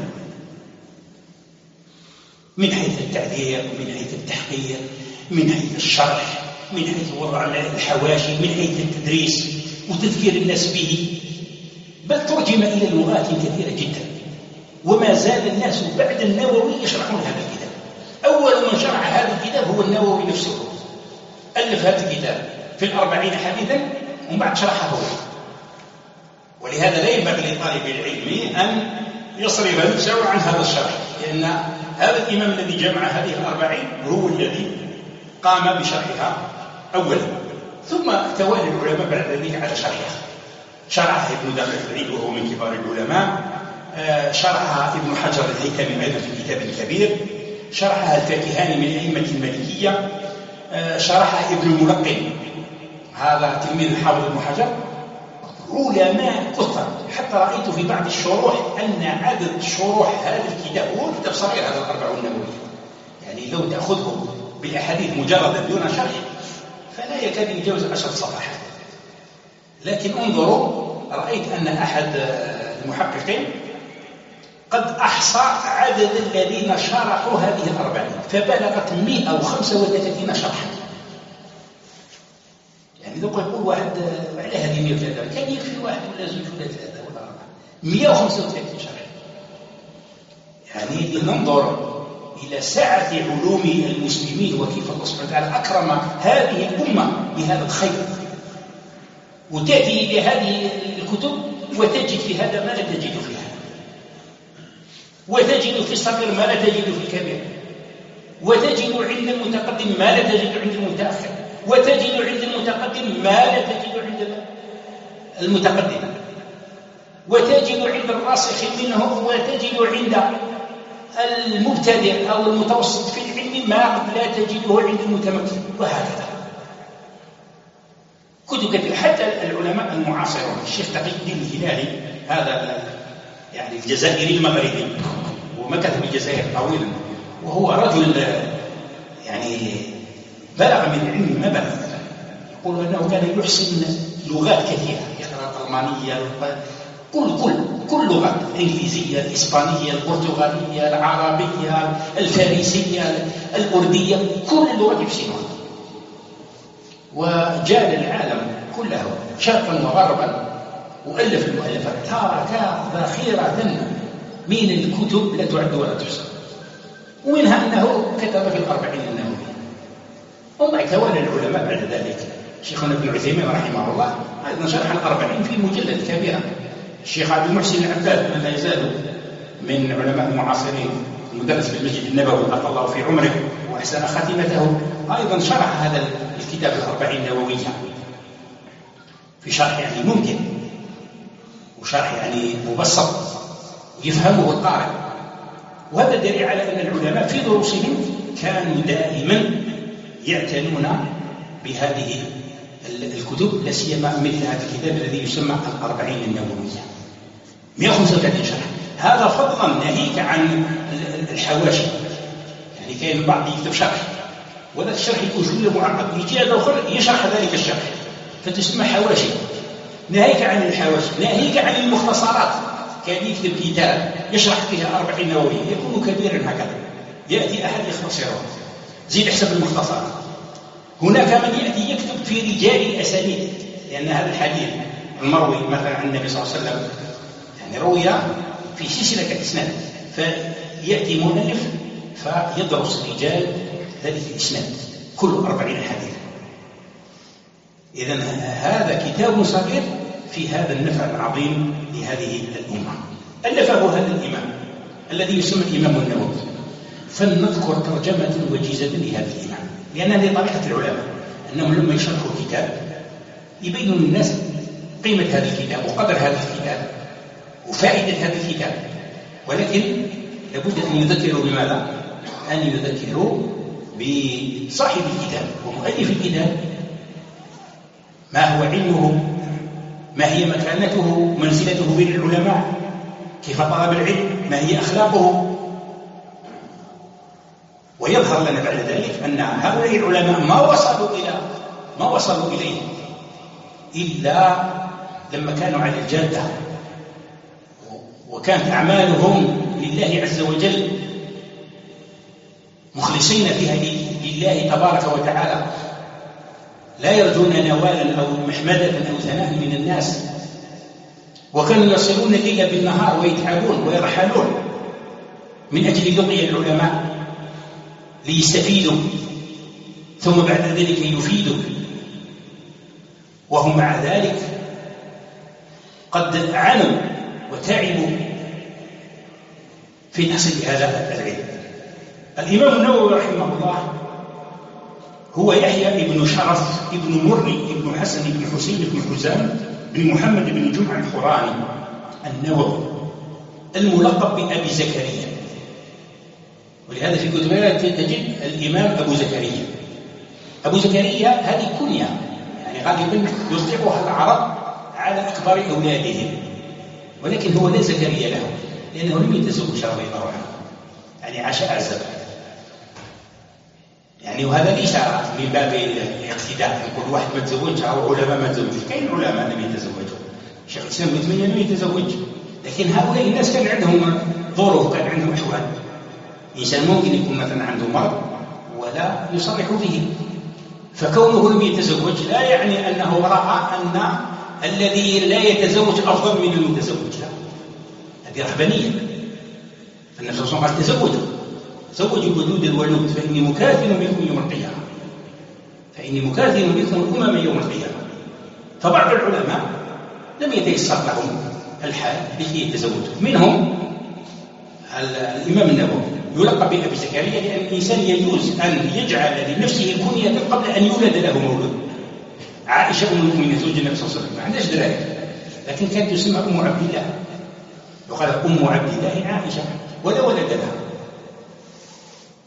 من حيث التعبير، من حيث التحقيق، من حيث الشرح، من حيث وضع الحواشي، من حيث التدريس وتذكير الناس به، بل ترجم إلى لغات كثيرة جدا. وما زال الناس بعد النووي يشرحون هذا الكتاب. أول من شرح هذا الكتاب هو النووي نفسه، ألف هذا الكتاب في الأربعين حديثا ومن بعد شرحه هو. ولهذا لا ينبغي لطالب العلم أن يصرف نفسه عن هذا الشرح، لأن هذا الإمام الذي جمع هذه الأربعين هو الذي قام بشرحها أولا، ثم توالى العلماء بعد ذلك على شرحها. شرحها ابن دقيق العيد وهو من كبار العلماء، شرحها ابن حجر الهيثمي أيضا في كتاب كبير، شرحها الفاكهاني من أئمة المالكية، شرحها ابن الملقن هذا تلميذ الحافظ ابن حجر. علماء كثر، حتى رأيت في بعض الشروح أن عدد شروح هذا الكتاب هو كتاب صغير هذا الأربعون النووي، يعني لو تأخذه بالأحاديث مجردا دون شرح فلا يكاد يتجاوز عشر صفحات. لكن انظروا، رأيت أن أحد المحققين قد أحصى عدد الذين شرحوا هذه الأربعين فبلغت مئة وخمسة وثلاثين شرحا. يعني لو يقول واحد على هذه مئة وثلاثة كان يكفي واحد ولا زوج ولا ثلاثة ولا أربعة، مئة وخمسة وثلاثين شرح. يعني لننظر إلى سعة علوم المسلمين وكيف الله سبحانه وتعالى أكرم هذه الأمة بهذا الخير، وتأتي إلى هذه الكتب وتجد في هذا ما لا تجد في هذا، وتجد في الصغير ما لا تجد في الكبير، وتجد عند المتقدم ما لا تجد عند المتأخر، وتجد عند المتقدم ما لا تجد عند المتقدم، وتجد عند الراسخ منه وتجد عند المبتدئ أو المتوسط في العلم ما لا تجده عند المتمكن، وهكذا. كتب كتب كثيرة حتى العلماء المعاصرون. الشيخ تقي الدين الهلالي هذا يعني الجزائري المغربي ومكث بالجزائر طويلا، وهو رجل يعني بلغ من العلم ما بلغ. يقول أنه كان يحسن لغات كثيرة، يقرأ الألمانية، كل كل كل لغات، الإنجليزية، الإسبانية، البرتغالية، العربية، الفارسية، الأردية، كل اللغات يحسنها. وجال العالم كله شرقا وغربا وألف المؤلفات، ترك ذخيرة من الكتب لا تعد ولا تحصى، ومنها أنه كتب في الأربعين النووية. وما توالى العلماء بعد ذلك. شيخنا ابن عثيمين رحمه الله أيضا شرح الأربعين في مجلد كبيرة. الشيخ عبد المحسن العباد من لا يزال من علماء المعاصرين، المدرس في المسجد النبوي أطال الله في عمره وأحسن خاتمته، أيضا شرح هذا الكتاب الأربعين النووية في شرح يعني ممكن، وشرح يعني مبسط يفهمه القارئ. وهذا دليل على أن العلماء في دروسهم كانوا دائما يعتنون بهذه الكتب، لا سيما مثل هذا الكتاب الذي يسمى الأربعين النووية مئة وخمسة وثلاثين شرح. هذا فضلا ناهيك عن الحواشي، يعني كاين البعض يكتب شرح وهذا الشرح يكون شويه معقد، يجي هذا اخر يشرح ذلك الشرح فتسمى حواشي. ناهيك عن الحواشي، ناهيك عن المختصرات، كان يكتب كتاب يشرح فيها أربعين نووية يكون كبيرا هكذا، يأتي أحد يختصره زيد حسب المختصرات. هناك من يأتي يكتب في رجال الأسانيد، لأن هذا الحديث المروي مثلا عن النبي صلى الله عليه وسلم يعني روي في سلسلة إسناد، فيأتي مؤلف فيدرس رجال ذلك الإسناد كله أربعين حديث. إذن هذا كتاب صغير في هذا النفع العظيم لهذه الأمة، ألفه هذا الإمام الذي يسمى الإمام النووي. فلنذكر ترجمة وجيزة لهذا الإمام، لأن هذه طبيعة العلماء أنهم لما يشرحوا الكتاب يبينوا للناس قيمة هذا الكتاب وقدر هذا الكتاب وفائدة هذا الكتاب، ولكن لابد أن يذكروا بماذا؟ أن يذكروا بصاحب الكتاب ومؤلف الكتاب، ما هو علمه، ما هي مكانته، منزلته بين العلماء، كيف طلب العلم، ما هي أخلاقه. ويظهر لنا بعد ذلك أن هؤلاء العلماء ما وصلوا إلى ما وصلوا إليه إلا لما كانوا على الجادة، وكانت أعمالهم لله عز وجل مخلصين فيها لله تبارك وتعالى، لا يرجون نوالا أو محمدة أو ثناء من الناس. وكانوا يصلون الليل بالنهار ويتعبون ويرحلون من أجل لقي العلماء ليستفيدوا، ثم بعد ذلك يفيدوا، وهم مع ذلك قد عانوا وتعبوا في تحصيل هذا العلم. الإمام النووي رحمه الله هو يحيى ابن شرف ابن مري ابن حسن ابن حسين ابن حزام بن محمد بن جمعة الحراني النووي، الملقب بأبي زكريا، ولهذا في كتبه تجد الإمام أبو زكريا. أبو زكريا هذه كنية يعني غالبا يطلقها العرب على أكبر أولادهم، ولكن هو لا زكريا له لأنه لم يتزوج رضي الله عنه، يعني عاش أعزب يعني. وهذا ليس من باب الاقتداء، يقول واحد ما تزوجش أو علماء ما تزوجش، كاين علماء لم يتزوجوا، شيخ الإسلام ابن تيمية لم يتزوج، لكن هؤلاء الناس كان عندهم ظروف، كان عندهم أحوال. إنسان ممكن يكون مثلا عنده مرض ولا يصرح به، فكونه لم يتزوج لا يعني أنه رأى أن الذي لا يتزوج أفضل من المتزوج، لا، هذه رهبانية. النبي صلى الله عليه وسلم قال تزوجوا زوجوا الودود الولود فإني مكاثر بكم يوم القيامة، فإني مكاثر بكم الأمم يوم القيامة. فبعض العلماء لم يتيسر لهم الحال لكي يتزوجوا، منهم الإمام النووي يلقب بأبي زكريا، لأن الإنسان يجوز أن يجعل لنفسه كنية قبل أن يولد له مولود. عائشة أم المؤمنين زوج النبي صلى الله عليه وسلم ما عندهاش دراية، لكن كانت تسمى أم عبد الله، وقال أم عبد الله عائشة ولا ولد لها،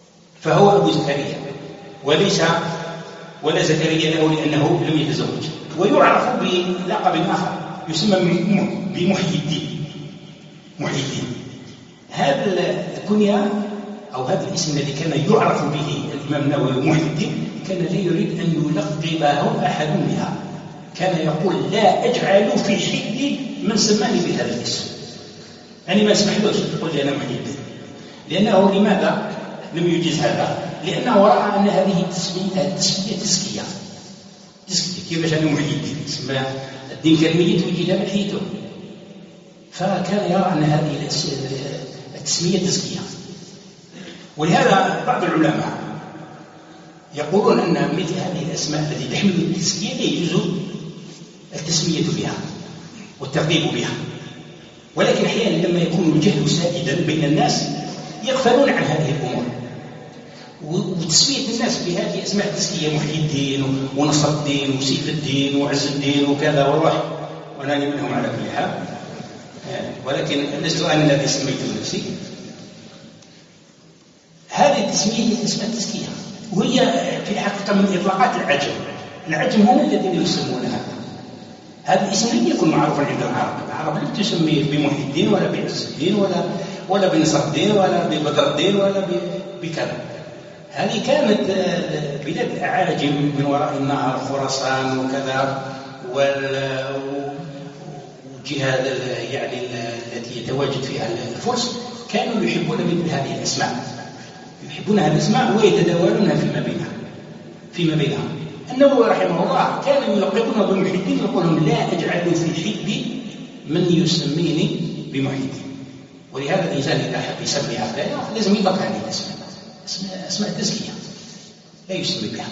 فهو أبو زكريا وليس ولا زكريا له لأنه لم يتزوج. ويعرف بلقب آخر يسمى بمحيي الدين. محيي الدين هذا الكنية أو هذا الاسم الذي كان يعرف به الإمام النووي محيي الدين كان لا يريد أن يلقبه أحد بها، كان يقول لا أجعل في حلي من سماني بهذا الاسم، يعني ما اسمحلوش تقول لي أنا محيي الدين، لأنه لماذا لم يجيز هذا؟ لأنه رأى أن هذه التسمية تسمية تزكية. تزكية كيفاش أنا محيي الدين؟ سمى الدين كان ميت ويجي لا محيته، فكان يرى أن هذه التسمية تزكية. ولهذا بعض العلماء يقولون أن مثل هذه الأسماء التي تحمل التزكية لا يجوز التسمية بها والترغيب بها، ولكن أحيانا لما يكون الجهل سائدا بين الناس يغفلون عن هذه الأمور، وتسمية الناس بهذه الأسماء التزكية محيي الدين ونصر الدين وسيف الدين وعز الدين وكذا، والله وأنا منهم على كل حال، ولكن لست أنا الذي سميت نفسي. هذه التسمية هي اسمها التزكية، وهي في الحقيقة من إطلاقات العجم. العجم هم الذين يسمون هذا. هذا الاسم لم يكن معروفا عند العرب، العرب لم تسميه بمحيي الدين ولا بعز الدين ولا ولا بنصر الدين ولا ببدر الدين ولا بكذا. هذه كانت بلاد الأعاجم من وراء النهر، خراسان وكذا، والجهاد يعني التي يتواجد فيها الفرس، كانوا يحبون مثل هذه الأسماء، يحبون هذه الأسماء ويتداولونها فيما بينهم فيما بينهم. النووي رحمه الله كان يلقبونه بمحيي الدين، يقولون لا أجعل في حبي من يسميني بمحيي الدين. ولهذا الإنسان إذا حب يسمي هذا لازم يطلق هذه الأسماء، أسماء التزكية لا يسمي بها.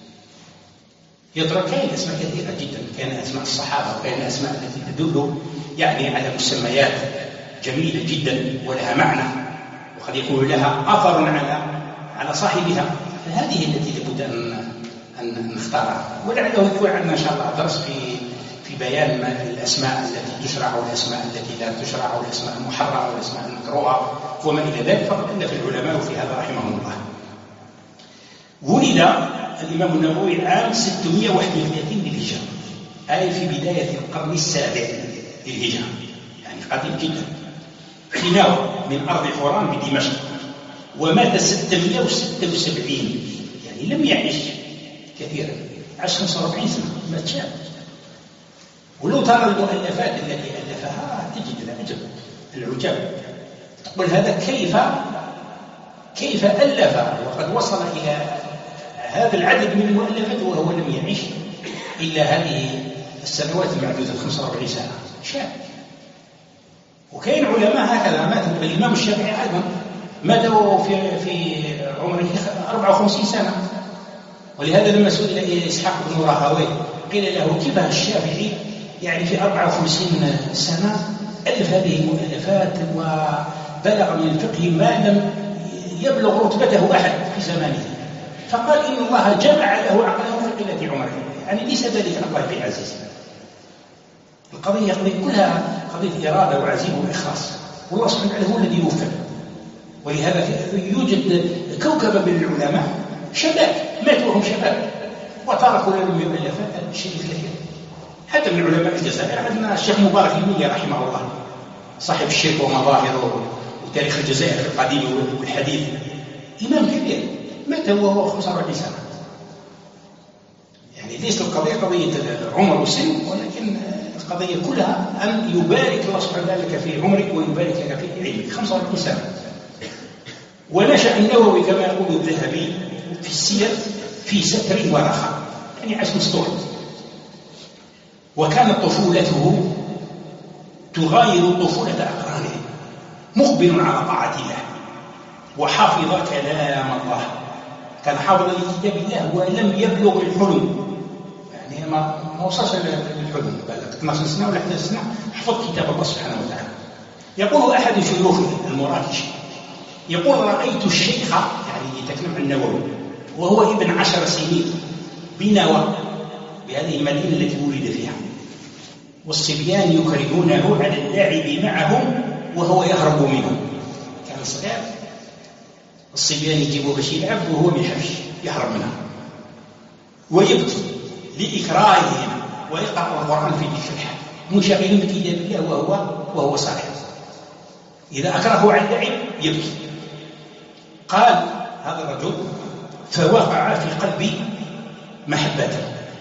يترك كاين أسماء كثيرة جدا، كان أسماء الصحابة وكان أسماء التي تدل يعني على مسميات جميلة جدا ولها معنى، وقد يكون لها أثر على على صاحبها، فهذه التي لابد أن أن نختارها. ولعله يكون عندنا إن شاء الله درس في في بيان الأسماء التي تشرع والأسماء التي لا تشرع والأسماء المحرمة والأسماء المكروهة وما إلى ذلك، فقد ألف العلماء في هذا رحمهم الله. ولد الإمام النووي عام ستمائة وواحد وثلاثين للهجرة، أي في بداية القرن السابع للهجرة، يعني قديم جدا، في ناوى من أرض حوران بدمشق، ومات ستمائة وستة وسبعين، يعني لم يعيش كثيرا، عاش خمسة وأربعين سنة، مات شاب. ولو ترى المؤلفات التي ألفها تجد العجب العجاب، تقول هذا كيف كيف ألف وقد وصل إلى هذا العدد من المؤلفات وهو لم يعيش إلا هذه السنوات المعدودة خمسة وأربعين سنة، شاب. وكاين علماء هكذا مات. الإمام الشافعي أيضا مات في في عمره أربعة وخمسين سنة، ولهذا لما سئل إسحاق بن راهويه قيل له كيف الشافعي يعني في أربعة وخمسين سنة ألف هذه المؤلفات وبلغ من الفقه ما لم يبلغ رتبته أحد في زمانه، فقال إن الله جمع له عقله في قلة عمره، يعني ليس ذلك الله بعزيز. القضية قضية كلها قضية إرادة وعزيمة وإخلاص، والله سبحانه وتعالى هو الذي يوفق. ولهذا يوجد كوكب من العلماء شباب ماتوا وهم شباب وتركوا لهم مؤلفات الشيء الكثير. حتى من علماء الجزائر عندنا الشيخ مبارك المني رحمه الله، صاحب الشرك ومظاهره وتاريخ الجزائر القديم والحديث، إمام كبير مات وهو خمسة وأربعين سنة. يعني ليست القضية قضية العمر والسن، ولكن القضية كلها أن يبارك الله سبحانه وتعالى لك في عمرك ويبارك لك في علمك. خمسة وأربعين سنة. ونشأ النووي كما يقول الذهبي في السير في ستر ورخاء، يعني عاش مستور، وكانت طفولته تغاير طفولة أقرانه، مقبل على طاعة الله وحافظ كلام الله، كان حافظا لكتاب الله ولم يبلغ الحلم، يعني ما ما وصلش للحلم، بلغ اثني عشر سنة ولا إحدى عشرة سنة حفظ كتاب الله سبحانه وتعالى. يقول أحد شيوخه المراكشي، يقول رأيت الشيخ، يعني يتكلم عن النووي، وهو ابن عشر سنين بنوى، بهذه المدينة التي ولد فيها، والصبيان يكرهونه على اللعب معهم وهو يهرب منهم. كان صغير، الصبيان يجيبوا باش يلعب وهو ما يحبش، يهرب منهم ويبكي لإكراههم ويقرأ القرآن في تلك الحال منشغل بكتاب الله وهو وهو صالح. إذا أكرهه عن اللعب يبكي. قال هذا الرجل فوقع في قلبي محبته،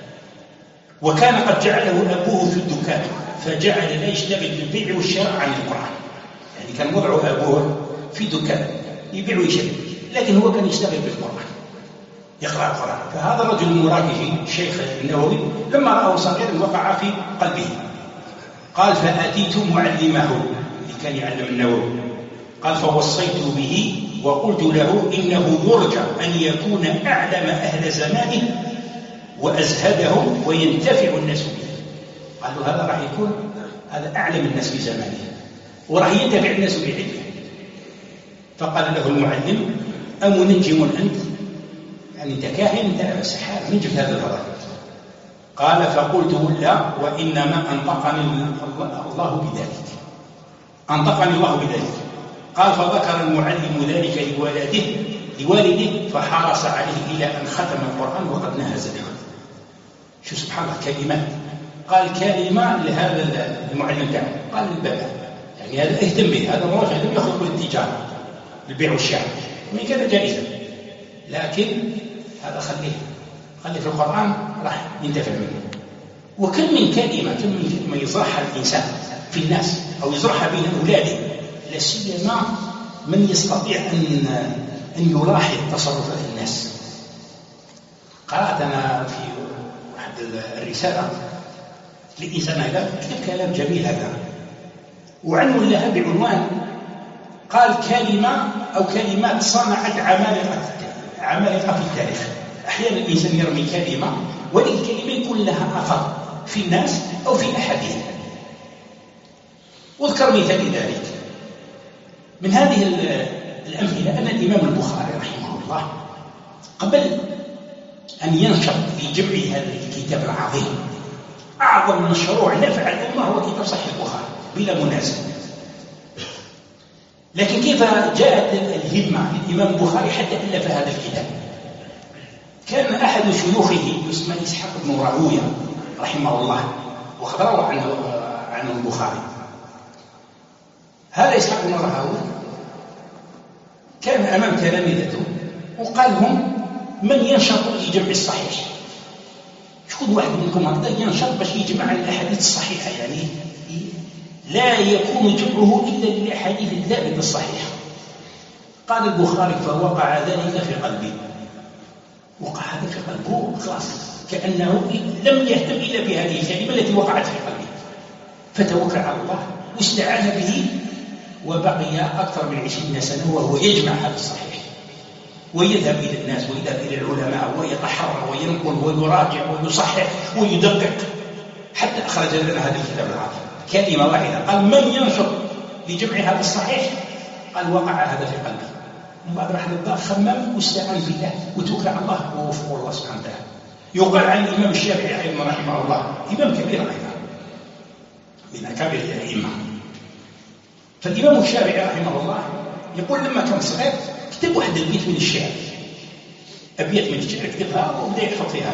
وكان قد جعله أبوه في الدكان فجعل لا يشتغل بالبيع والشراء عن القرآن. يعني كان وضعه أبوه في دكان يبيع ويشتري، لكن هو كان يشتغل بالقرآن يقرأ القرآن. فهذا الرجل المراكشي الشيخ النووي لما رأه صغيرا وقع في قلبه. قال فأتيت معلمه اللي كان يعلم النووي، قال فوصيت به وقلت له إنه يرجى أن يكون أعلم أهل زمانه وأزهدهم وينتفع الناس به. قال له هذا راح يكون هذا أعلم الناس في زمانه وراح ينتفع الناس بعلمه. فقال له المعلم أمنجم أنت؟ يعني أنت كاهن أنت سحار نجم هذا الغرض. قال فقلت لا وإنما أنطقني الله بذلك أنطقني الله بذلك. قال فذكر المعلم ذلك لوالده لوالده فحرص عليه إلى أن ختم القرآن وقد نهز به. شو سبحان الله كلمات. قال كلمة لهذا المعلم تاعه قال للبابا يعني هذا اهتم به، هذا موجه لم يخرج بالتجارة البيع والشراء من كان جائزة، لكن هذا خليه خليه في القرآن راح ينتفع منه. وكم من كلمة كم من كلمة يزرعها الإنسان في الناس أو يزرعها بين أولاده، لا سيما من يستطيع أن أن يلاحظ تصرفات الناس. قرأت أنا في واحد الرسالة لإنسان هذا كتب كلام جميل هذا وعنون لها بعنوان قال كلمة أو كلمات صنعت عمالقة عمالقة في التاريخ. أحيانا الإنسان يرمي كلمة وهذه الكلمة يكون لها أثر في الناس أو في أحدهم. واذكر مثال ذلك من هذه الأمثلة أن الإمام البخاري رحمه الله قبل أن ينشر في جمع هذا الكتاب العظيم أعظم مشروع نفع الأمة هو كتاب صحيح البخاري بلا منازع. لكن كيف جاءت الهمة للإمام البخاري حتى ألف هذا الكتاب؟ كان أحد شيوخه يسمى إسحاق بن راهويه رحمه الله وقد روى عنه عنه البخاري. هذا إسحاق بن راهويه كان أمام تلامذته وقال لهم من ينشط لجمع الصحيح؟ شكون واحد منكم هكذا ينشط باش يجمع الأحاديث الصحيحة، يعني لا يكون جمعه إلا للأحاديث الثابتة الصحيحة. قال البخاري فوقع ذلك في قلبي. وقع هذا في قلبه خلاص كأنه لم يهتم إلا بهذه الكلمة التي وقعت في قلبه، فتوكل على الله واستعان به وبقي أكثر من عشرين سنة وهو يجمع هذا الصحيح ويذهب إلى الناس ويذهب إلى العلماء ويتحرر وينقل ويراجع ويصحح ويدقق حتى أخرج لنا هذا الكتاب العظيم كلمة واحدة. قال من ينشط لجمع هذا الصحيح؟ قال وقع هذا في قلبي. من بعد راح للدار خمم واستعان بالله وتوكل على الله ووفق الله سبحانه وتعالى. يقال عن الإمام الشافعي أيضا رحمه الله إمام كبير أيضا من أكابر الأئمة. فالإمام الشافعي رحمه الله يقول لما كان صغير كتب واحد البيت من الشعر، أبيات من الشعر كتبها وبدأ يحفظ فيها.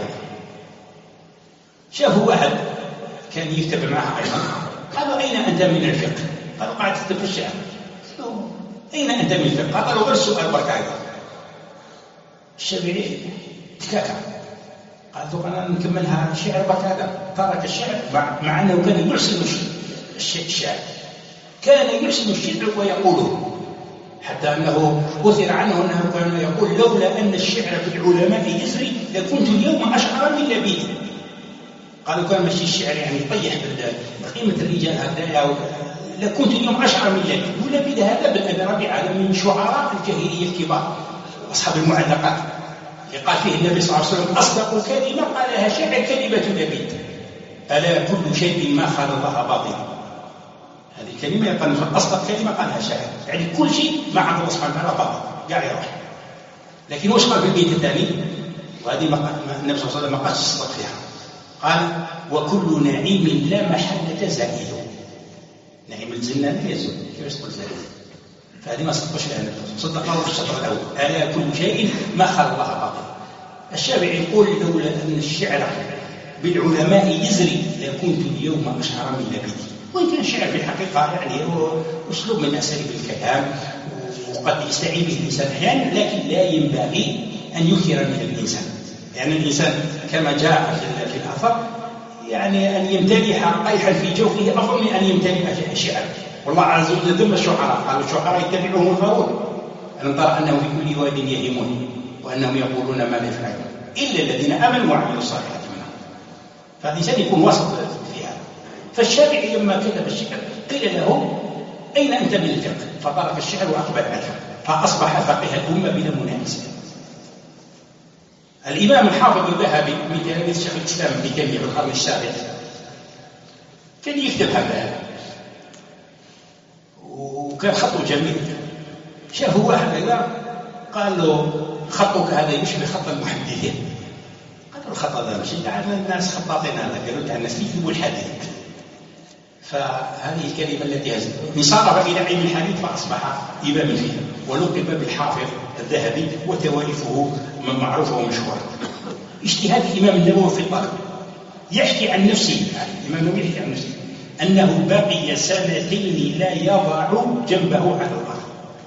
شافوا واحد كان يكتب معها أيضا قالوا أين أنت من الفقه؟ قالوا قاعد تكتب في الشعر. أين أنت من الفقه؟ قالوا غير السؤال بركة أيضا. الشافعي تكاكا قالت أنا نكملها الشعر بركة. ترك الشعر مع أنه كان يحسن الشعر، كان يحسن الشعر ويقوله حتى أنه أثر عنه أنه كان يقول لولا أن الشعر في العلماء يسري لكنت اليوم أشعر من لبيدي. قالوا كان ماشي الشعر يعني يطيح بقيمة الرجال هذا لكنت اليوم أشعر من لبيد. ولبيد هذا بن أبي ربيعة من شعراء الجاهلية الكبار أصحاب المعلقات قال فيه النبي صلى الله عليه وسلم أصدق كلمة قالها شاعر كلمة لبيد ألا كل شيء ما خلا الله باطل. هذه الكلمة يقال أصدق كلمة قالها شاعر، يعني كل شيء ما عند الله سبحانه وتعالى باطل قاعد يروح. لكن وش قال في البيت الثاني؟ وهذه ما النبي صلى الله عليه وسلم ما قالش الصدق فيها. قال وكل نعيم لا محلة زائل. نعيم الجنة لا يزول كيف تقول زائل؟ فهذه ما صدقش فيها النبي صدق الله في الشطر الأول ألا كل شيء ما خلا الله باطل. الشافعي يقول لولا أن الشعر بالعلماء يزري لكنت اليوم أشعر من لبيدي. وإن كان الشعر في الحقيقة يعني هو أسلوب من أساليب الكلام وقد يستعين به الإنسان أحيانا، لكن لا ينبغي أن يكثر من الإنسان. يعني الإنسان كما جاء في الأثر يعني أن يمتلح قيحا في جوفه أفضل من أن يمتلئ شعرا. والله عز وجل ذم الشعراء، قال الشعراء يتبعهم الغاوون، ألم ترى أنهم في كل واد يهيمون وأنهم يقولون ما لا يفعلون إلا الذين آمنوا وعملوا الصالحات منهم. فالإنسان يكون وسط في هذا. فالشافعي لما كتب الشعر قيل له أين أنت من الفقه؟ فترك الشعر وأقبل على الفقه فأصبح فقيه الأمة بلا منافسة. الإمام الحافظ الذهبي من تلاميذ شيخ الإسلام ابن تيمية في القرن السابع كان يكتب هذا وكان خطه جميل. شافه واحد قال له خطك هذا يشبه خط المحدثين. قال له الخط هذا مش عندنا الناس خطاطين، هذا قالوا لنا الناس يكتبوا الحديث. فهذه الكلمة التي هزت انصرف إلى علم الحديث فأصبح إماما فيها ولقب بالحافظ الذهبي وتوالفه معروفة ومشهورة. اجتهاد الإمام النووي في الطلب يحكي عن نفسه، يعني الإمام النووي يحكي عن نفسه أنه بقي سنتين لا يضع جنبه على الأرض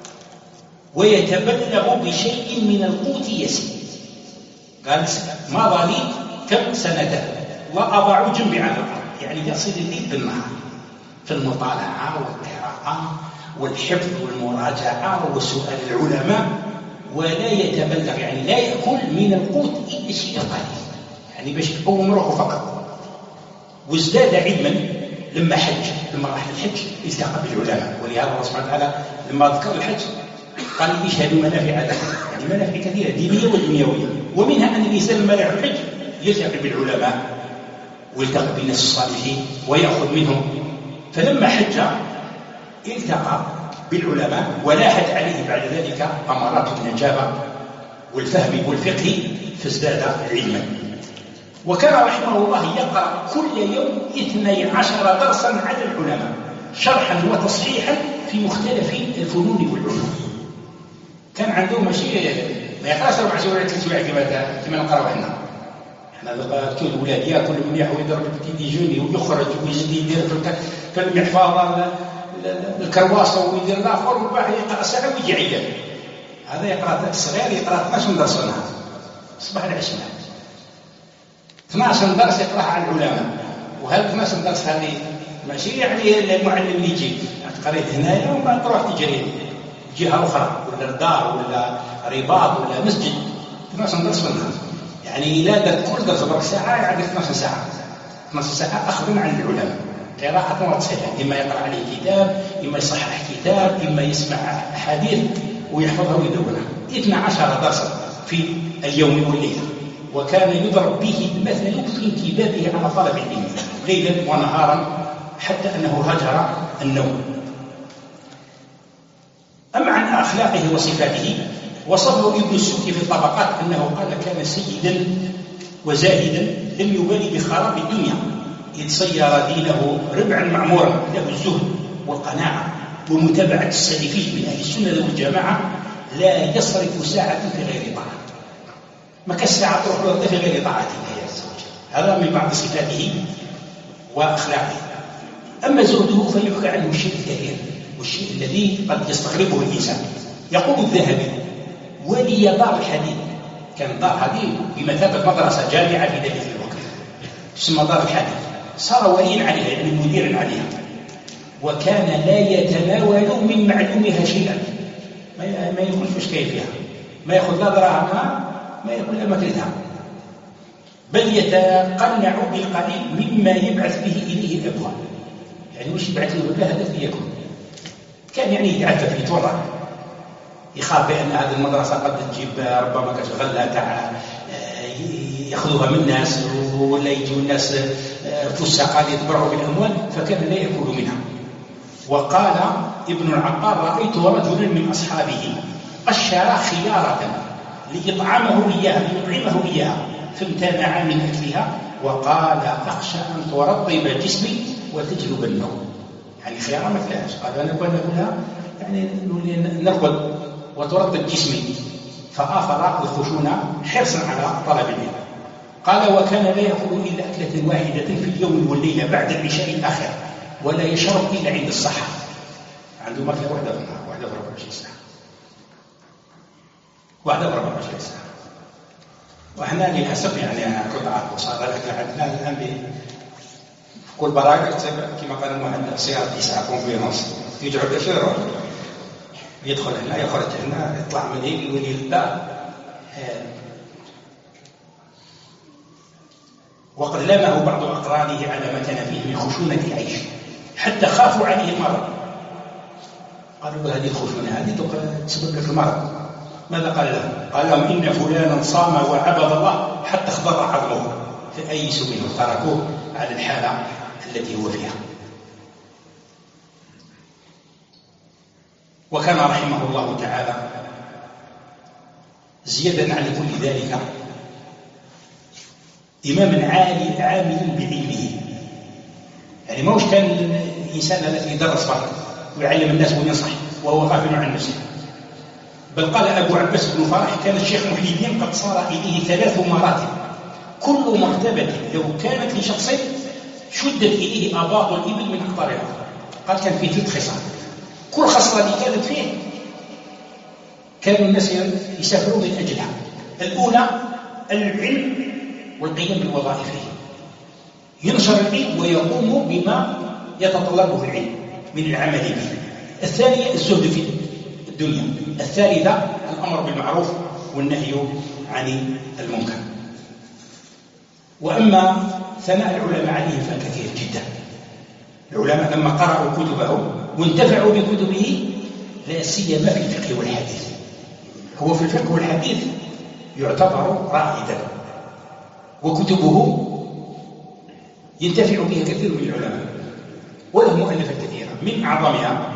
ويتبلغ بشيء من القوت يسير. قال مضى لي كم سنة لا أضع جنبي على الأرض، يعني يصل الليل بالنهار في المطالعة والقراءة والحفظ والمراجعة وسؤال العلماء، ولا يتبلغ يعني لا يأكل من القوت إلا شيء قليل، يعني باش يقوم روحه فقط. وازداد علما لما حج، لما راح الحج التقى بالعلماء. ولهذا الله سبحانه وتعالى لما ذكر الحج قال يشهدوا منافع له، يعني منافع كثيرة دينية ودنيوية، ومنها أن الإنسان لما يروح الحج يلتقي بالعلماء ويلتقي بالناس الصالحين ويأخذ منهم. فلما حج التقى بالعلماء ولاحت عليه بعد ذلك أمارات النجابة والفهم والفقه فازداد علما. وكان رحمه الله يقرأ كل يوم اثني عشر درسا على العلماء شرحا وتصحيحا في مختلف الفنون والعلوم. كان عنده ماشي ما يقراش أربع سوايع ثلاث سوايع كما كما نقراو احنا. احنا كل الولاد ياكل مليح ويضرب التلفزيون ويخرج ويزيد يدير في المحفظه الكرواسه ويدير الاخر وباح يقرا ساعه ويجي عيان. هذا يقرا الصغير يقرا اثناش درس في النهار صباح العشاء، اثناش درس يقراها على العلماء. وهذا اثناش درس هذه ماشي يعني المعلم اللي يجي قريت هنايا ومن بعد تروح تجري جهه اخرى ولا دار ولا رباط ولا مسجد. اثناش درس في النهار يعني إلى كل درس ربع ساعه يعني اثناش ساعه اثناش ساعه اخذ عن العلماء قراءة وتصحيح، إما يقرأ عليه كتاب، إما يصحح كتاب، إما يسمع أحاديث ويحفظها ويدونها. اثنا عشر درسا في اليوم والليلة، وكان يضرب به المثل في انتباهه على طلب العلم ليلا ونهارا حتى أنه هجر النوم. أما عن أخلاقه وصفاته وصفه ابن السكي في الطبقات أنه قال كان سيدا وزاهدا لم يبالي بخراب الدنيا إذ صير دينه ربعا معمورا، له الزهد والقناعة ومتابعة السلفي من أهل السنة والجماعة، لا يصرف ساعة في غير طاعة. ما كان ساعة تروح في غير طاعة الله عز وجل. هذا من بعض صفاته وأخلاقه. أما زهده فيحكى عنه الشيء الكثير والشيء الذي قد يستغربه الإنسان. يقول الذهبي ولي دار الحديث، كان دار هذه بمثابة مدرسة جامعة في ذلك الوقت تسمى دار الحديث، صار وليا عليها يعني مديرا عليها، وكان لا يتناول من معلومها شيئا، ما يقولش واش كاين فيها، ما ياخذ لا دراهمها ما ياكل لا ماكلتها، بل يتقنع بالقليل مما يبعث به اليه الابواب، يعني واش يبعث له بهذا ليكن. كان يعني يتعفف يتورع، يخاف بان هذه المدرسه قد تجيب ربما كتغلى تاع ياخذوها من الناس ولا يجيو الناس فساقا يتبرعوا بالاموال، فكان لا ياكل منها. وقال ابن العقار رايت رجلا من اصحابه قشر خيارة ليطعمه اياها ليطعمه اياها فامتنع من اكلها وقال اخشى ان ترطب جسمي وتجلب النوم، يعني خيارة ما كلاش، قال انا كنا نقولها يعني نرقد وترطب جسمي، فآخر الخشونة حرصا على طلب العلم. قال: وكان لا يأكل إلا أكلة واحدة في اليوم والليلة بعد العشاء الآخر، ولا يشرب إلا عند الصحة. عنده ماكلة واحدة في النهار، واحدة في أربعة وعشرين ساعة، واحدة في أربعة وعشرين ساعة. وإحنا للأسف يعني قطعة وصار الأكل عندنا الآن في كل براكة كما قال المهندس سيارة تسعة كونفيرونس يجعل كثير يدخل هنا يخرج هنا يطلع من هيك ويجي للدار. وقد لامه بعض أقرانه على ما كان فيه من خشونة العيش حتى خافوا عليه المرض. قالوا له: هذه الخشونة هذه تسبب لك المرض. ماذا قال لهم؟ قال لهم: إن فلانا صام وعبد الله حتى اخضر عظمه، فأيسوا منه، تركوه على الحالة التي هو فيها. وكان رحمه الله تعالى زيادة على كل ذلك إماما عالي عامل بعلمه. يعني ما وش كان الإنسان الذي يدرس فقط ويعلم الناس وينصح وهو غافل عن نفسه، بل قال أبو عباس بن فرح: كان الشيخ محي الدين قد صار إليه ثلاث مراتب، كل مرتبة لو كانت لشخصين شدت إليه آباط الإبل من أقطارها. قال: كان فيه ثلاث خصال، كل خصلة اللي كانت فيه كانوا الناس يسافرون من أجلها. الأولى العلم والقيام بوظائفه، ينشر العلم ويقوم بما يتطلبه العلم من العمل به. الثانية الزهد في الدنيا. الثالثة الأمر بالمعروف والنهي عن المنكر. وأما ثناء العلماء عليه فكثير جدا. العلماء لما قرأوا كتبه وانتفعوا بكتبه، لا سيما في الفقه والحديث. هو في الفقه والحديث يعتبر رائدا، وكتبه ينتفع بها كثير من العلماء، وله مؤلفات كثيرة. من أعظمها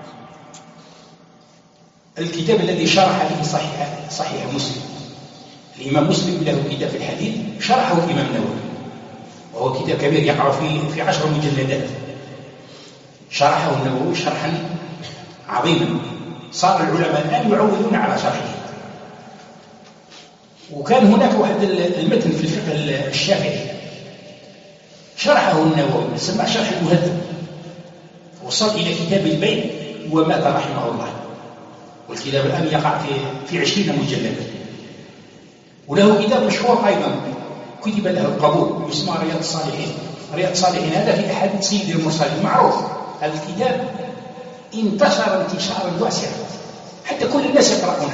الكتاب الذي شرح به صحيح, صحيح مسلم. الإمام مسلم له كتاب في الحديث شرحه الإمام النووي، وهو كتاب كبير يقع في في عشر مجلدات. شرحه النووي شرحا عظيما، صار العلماء الآن يعولون على شرحه. وكان هناك واحد المتن في الفقه الشافعي شرحه النووي سماه شرح المهذب، وصل إلى كتاب البيع ومات رحمه الله. والكتاب الآن يقع في في عشرين مجلدا. وله كتاب مشهور أيضا كتب له القبول يسمى رياض الصالحين. رياض الصالحين هذا في أحاديث سيد المرسلين معروف. هذا الكتاب انتشر انتشارا واسعا حتى كل الناس يقرؤونه،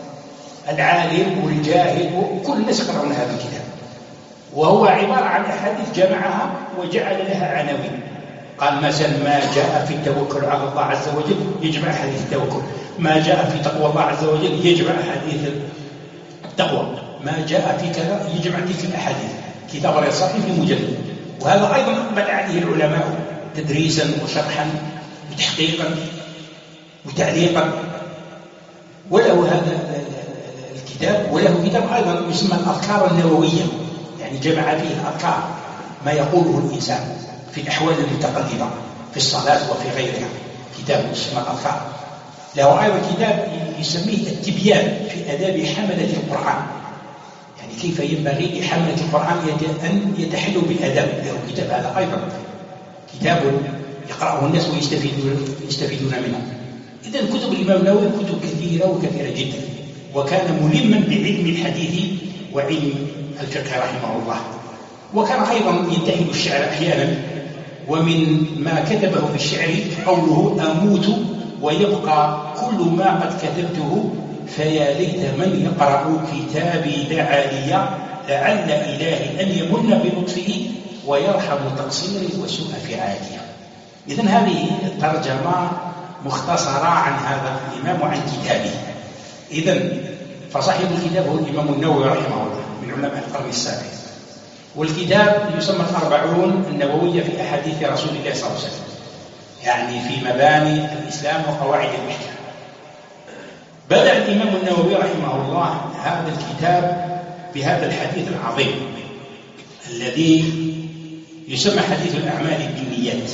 العالم والجاهل وكل الناس يقرؤون هذا الكتاب. وهو عبارة عن أحاديث جمعها وجعل لها عناوين. قال مثلا: ما جاء في التوكل على الله عز وجل يجمع أحاديث التوكل، ما جاء في تقوى الله عز وجل يجمع أحاديث التقوى، ما جاء في كذا يجمع تلك الأحاديث. كتاب رياض الصالحين في مجلد. وهذا أيضا أقبل عليه العلماء تدريسا وشرحا وتحقيقا وتعليقا. وله هذا الكتاب، وله كتاب أيضا يسمى الأذكار النووية، يعني جمع فيه الأذكار ما يقوله الإنسان في الأحوال المتقلبة في الصلاة وفي غيرها. كتاب يسمى الأذكار. له أيضا كتاب يسميه التبيان في آداب حملة القرآن، يعني كيف ينبغي لحملة القرآن أن يتحلوا بالآداب. له كتاب هذا أيضا كتاب يقرأه الناس ويستفيدون يستفيدون منه. إذن كتب الإمام النووي كتب كثيرة وكثيرة جدا، وكان ملما بعلم الحديث وعلم الفقه رحمه الله. وكان أيضا ينتهي الشعر أحيانا، ومن ما كتبه في الشعر قوله: أموت ويبقى كل ما قد كتبته، فيا ليت من يقرأ كتابي دعا لي، لعل إلهي أن يمن بلطفه ويرحم تقصيري وسوء فعالي. إذن هذه الترجمة مختصرة عن هذا الإمام وعن كتابه. إذن فصاحب الكتاب هو الإمام النووي رحمه الله من علماء القرن السابع. والكتاب يسمى الأربعون النووية في أحاديث رسول الله صلى الله عليه وسلم، يعني في مباني الإسلام وقواعد الأحكام. بدأ الإمام النووي رحمه الله هذا الكتاب بهذا الحديث العظيم الذي يسمى حديث الأعمال بالنيات.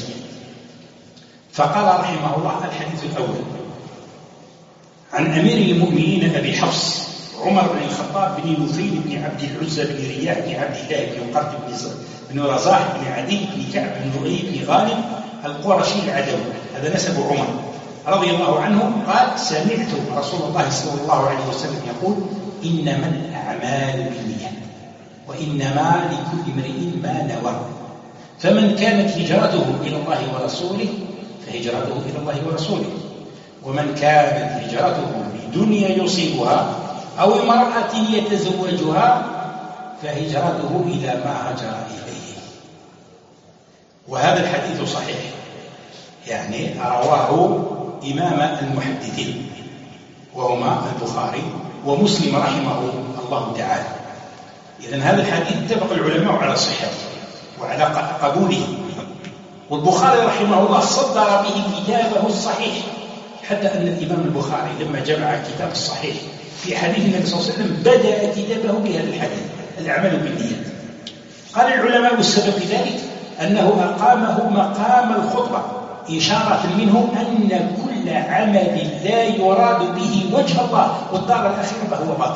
فقال رحمه الله: الحديث الأول عن أمير المؤمنين أبي حفص عمر بن الخطاب بن نفيل بن عبد العزى بن رياح بن عبد الله بن قرد بن رزاح بن عدي بن كعب بن لؤي بن غالب القرشي العدوي، هذا نسب عمر رضي الله عنه. قال: سمعت رسول الله صلى الله عليه وسلم يقول: إنما الأعمال بالنيات وإنما لكل امرئ ما نوى، فمن كانت هجرته إلى الله ورسوله فهجرته إلى الله ورسوله، ومن كانت هجرته لدنيا يصيبها أو امرأة يتزوجها فهجرته إلى ما هجر إليه. وهذا الحديث صحيح، يعني رواه إمام المحدثين وهما البخاري ومسلم رحمه الله تعالى. إذن هذا الحديث اتفق العلماء على صحته وعلى قبوله، والبخاري رحمه الله صدر به كتابه الصحيح، حتى أن الإمام البخاري لما جمع كتاب الصحيح في حديث النبي صلى الله عليه وسلم بدأ كتابه بهذا الحديث: الأعمال بالنيات. قال العلماء السبب في ذلك أنه أقامه مقام الخطبة، إشارة منه أن كل عمل لا يراد به وجه الله والدار الآخرة فهو باطل،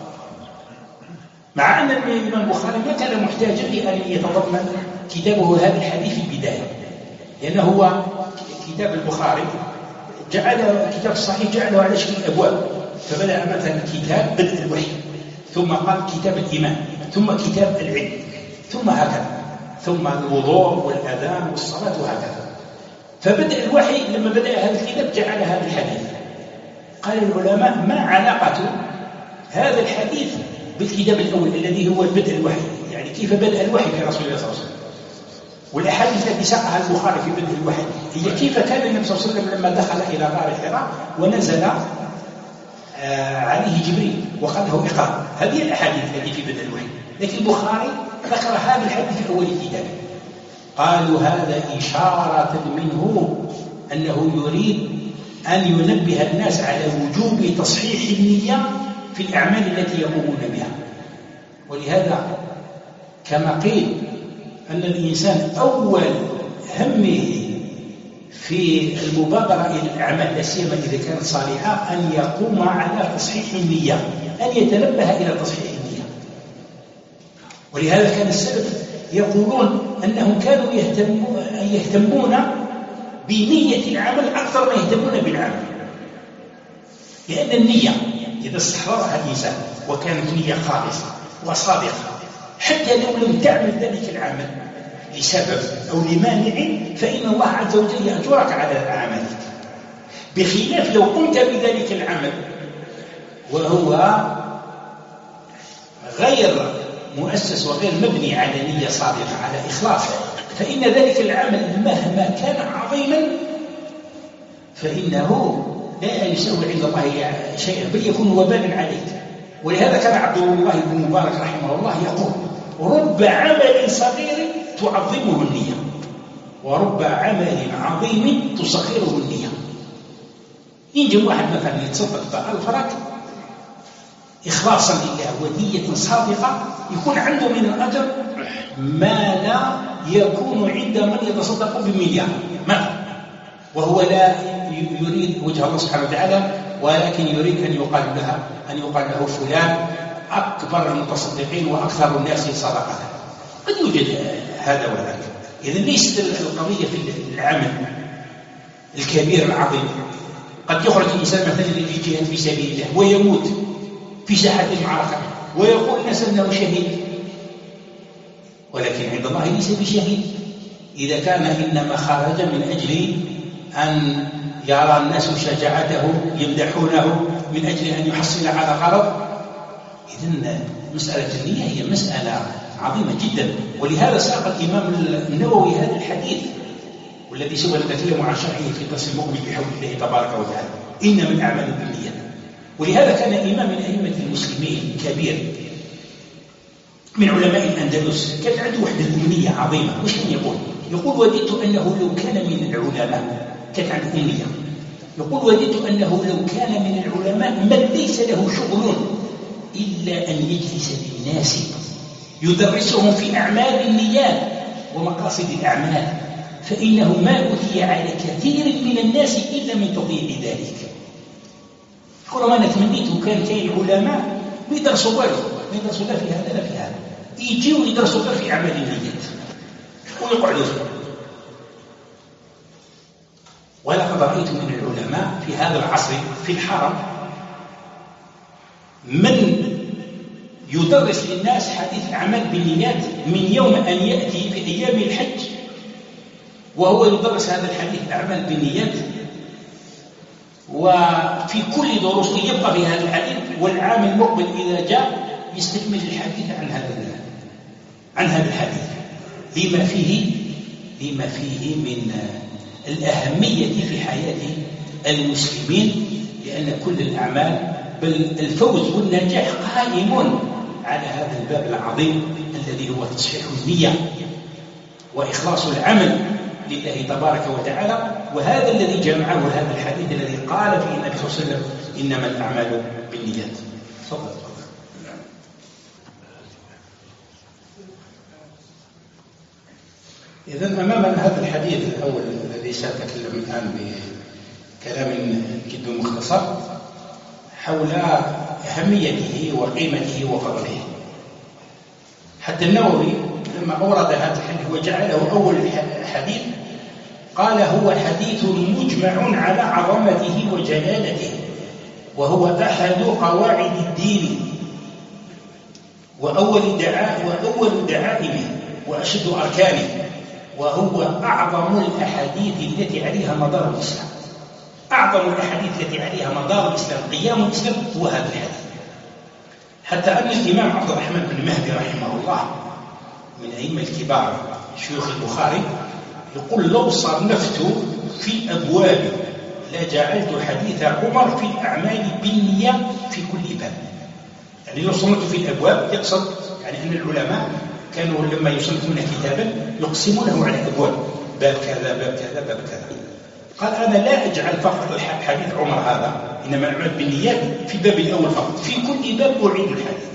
مع أن الإمام البخاري ما كان محتاجا لأن يتضمن كتابه هذا الحديث في البداية، لأنه هو كتاب البخاري جعل كتاب الصحيح جعله على شكل أبواب، فبدأ مثلا كتاب بدء الوحي، ثم قال كتاب الإيمان، ثم كتاب العلم، ثم هكذا، ثم الوضوء والأذان والصلاة وهكذا. فبدأ الوحي لما بدأ هذا الكتاب جعل هذا الحديث. قال العلماء: ما علاقة هذا الحديث بالكتاب الأول الذي هو بدء الوحي؟ يعني كيف بدأ الوحي في رسول الله صلى الله عليه وسلم؟ والأحاديث التي ساقها البخاري في بدء الوحي هي كيف كان النبي صلى الله عليه وسلم لما دخل إلى غار حراء ونزل آه عليه جبريل وقال له اقرأ. هذه الأحاديث التي في بدء الوحي، لكن البخاري ذكر هذا الحديث في أول كتابه. قالوا: هذا إشارة منه أنه يريد أن ينبه الناس على وجوب تصحيح النية في الأعمال التي يقومون بها. ولهذا كما قيل أن الإنسان أول همه في المبادرة إلى الأعمال لا سيما إذا كانت صالحة أن يقوم على تصحيح النية، أن يتنبه إلى تصحيح النية. ولهذا كان السلف يقولون أنهم كانوا يهتمون, يهتمون بنية العمل أكثر ما يهتمون بالعمل، لأن النية إذا استحضرها الإنسان وكانت نية خالصة وصادقة، حتى لو لم تعمل ذلك العمل لسبب أو لمانع فإن الله عز وجل يأجرك على عملك، بخلاف لو قمت بذلك العمل وهو غير مؤسس وغير مبني على نية صادقة على إخلاص، فإن ذلك العمل مهما كان عظيما فإنه لا يسوي عند الله شيئا بل يكون وبالا عليك. ولهذا كان عبد الله بن مبارك رحمه الله يقول: رب عمل صغير تعظمه النية ورب عمل عظيم تصغره النية. ينجم واحد مثلا يتصدق بألف رك إخلاصا لله ونية صادقة يكون عنده من الأجر ما لا يكون عند من يتصدق بمليار مثلا، وهو لا يريد وجه الله سبحانه وتعالى، ولكن يريد أن يقال لها أن يقال له فلان أكبر المتصدقين وأكثر الناس صدقة. قد يوجد هذا وذاك. إذن ليست القضية في العمل الكبير العظيم. قد يخرج الإنسان مثلا للجهاد في سبيل الله ويموت في ساحة المعركة ويقول الناس أنه شهيد، ولكن عند الله ليس بشهيد إذا كان إنما خرج من أجل أن يرى الناس شجاعته يمدحونه من أجل أن يحصل على غرض. إذن مسألة النية هي مسألة عظيمة جدا. ولهذا ساق الإمام النووي هذا الحديث والذي سوف نتكلم عن شرحه في الدرس المقبل بحول الله تبارك وتعالى: إنما الأعمال بالنيات. ولهذا كان إمام من أئمة المسلمين كبير من علماء الأندلس كان عنده وحدة أمنية عظيمة. وش كان يقول؟ يقول: وددت أنه لو كان من العلماء، كان عنده أمنية، يقول: وددت أنه لو كان من العلماء من ليس له شغل إلا أن يجلس بالناس يدرسهم في أعمال النيات ومقاصد الأعمال، فإنه ما أتي على كثير من الناس إلا من تضييع ذلك. يقول: ما أنا تمنيت كان كاين علماء ما يدرسوا والو، ما يدرسوا لا في هذا لا في هذا، يجيوا يدرسوا غير في أعمال النيات ويقعدوا. ولقد رأيت من العلماء في هذا العصر في الحرم من يدرس للناس حديث الأعمال بالنيات من يوم أن يأتي في أيام الحج وهو يدرس هذا الحديث الأعمال بالنيات، وفي كل دروسه يبقى في هذا الحديث، والعام المقبل إذا جاء يستكمل الحديث عن هذا عن هذا الحديث لما فيه لما فيه من الأهمية في حياة المسلمين، لأن كل الأعمال بل الفوز والنجاح قائم على هذا الباب العظيم الذي هو تصحيح النية وإخلاص العمل لله تبارك وتعالى. وهذا الذي جمعه هذا الحديث الذي قال فيه النبي صلى الله عليه وسلم إنما الأعمال بالنيات. تفضل. إذن أمامنا هذا الحديث الأول الذي سأتكلم الآن بكلام جد مختصر حول أهميته وقيمته وفضله. حتى النووي لما أورد هذا الحديث وجعله أول حديث قال هو حديث مجمع على عظمته وجلالته، وهو أحد قواعد الدين وأول دعاء وأول دعائمه وأشد أركانه، وهو أعظم الأحاديث التي عليها مدار الإسلام. أعظم الأحاديث التي عليها مدار الإسلام قيام الإسلام هو هذا الحديث. حتى أن الإمام عبد الرحمن بن مهدي رحمه الله من أئمة الكبار شيوخ البخاري يقول لو صنفت في أبواب لجعلت حديث عمر في الأعمال بالنية في كل باب. يعني لو صنفت في الأبواب يقصد يعني أن العلماء كانوا لما يصنفون كتابا يقسمونه على أبواب، باب كذا باب كذا باب كذا. قال أنا لا أجعل فقط حديث عمر هذا إنما الأعمال بالنيات في باب الأول فقط، في كل باب أعيد الحديث،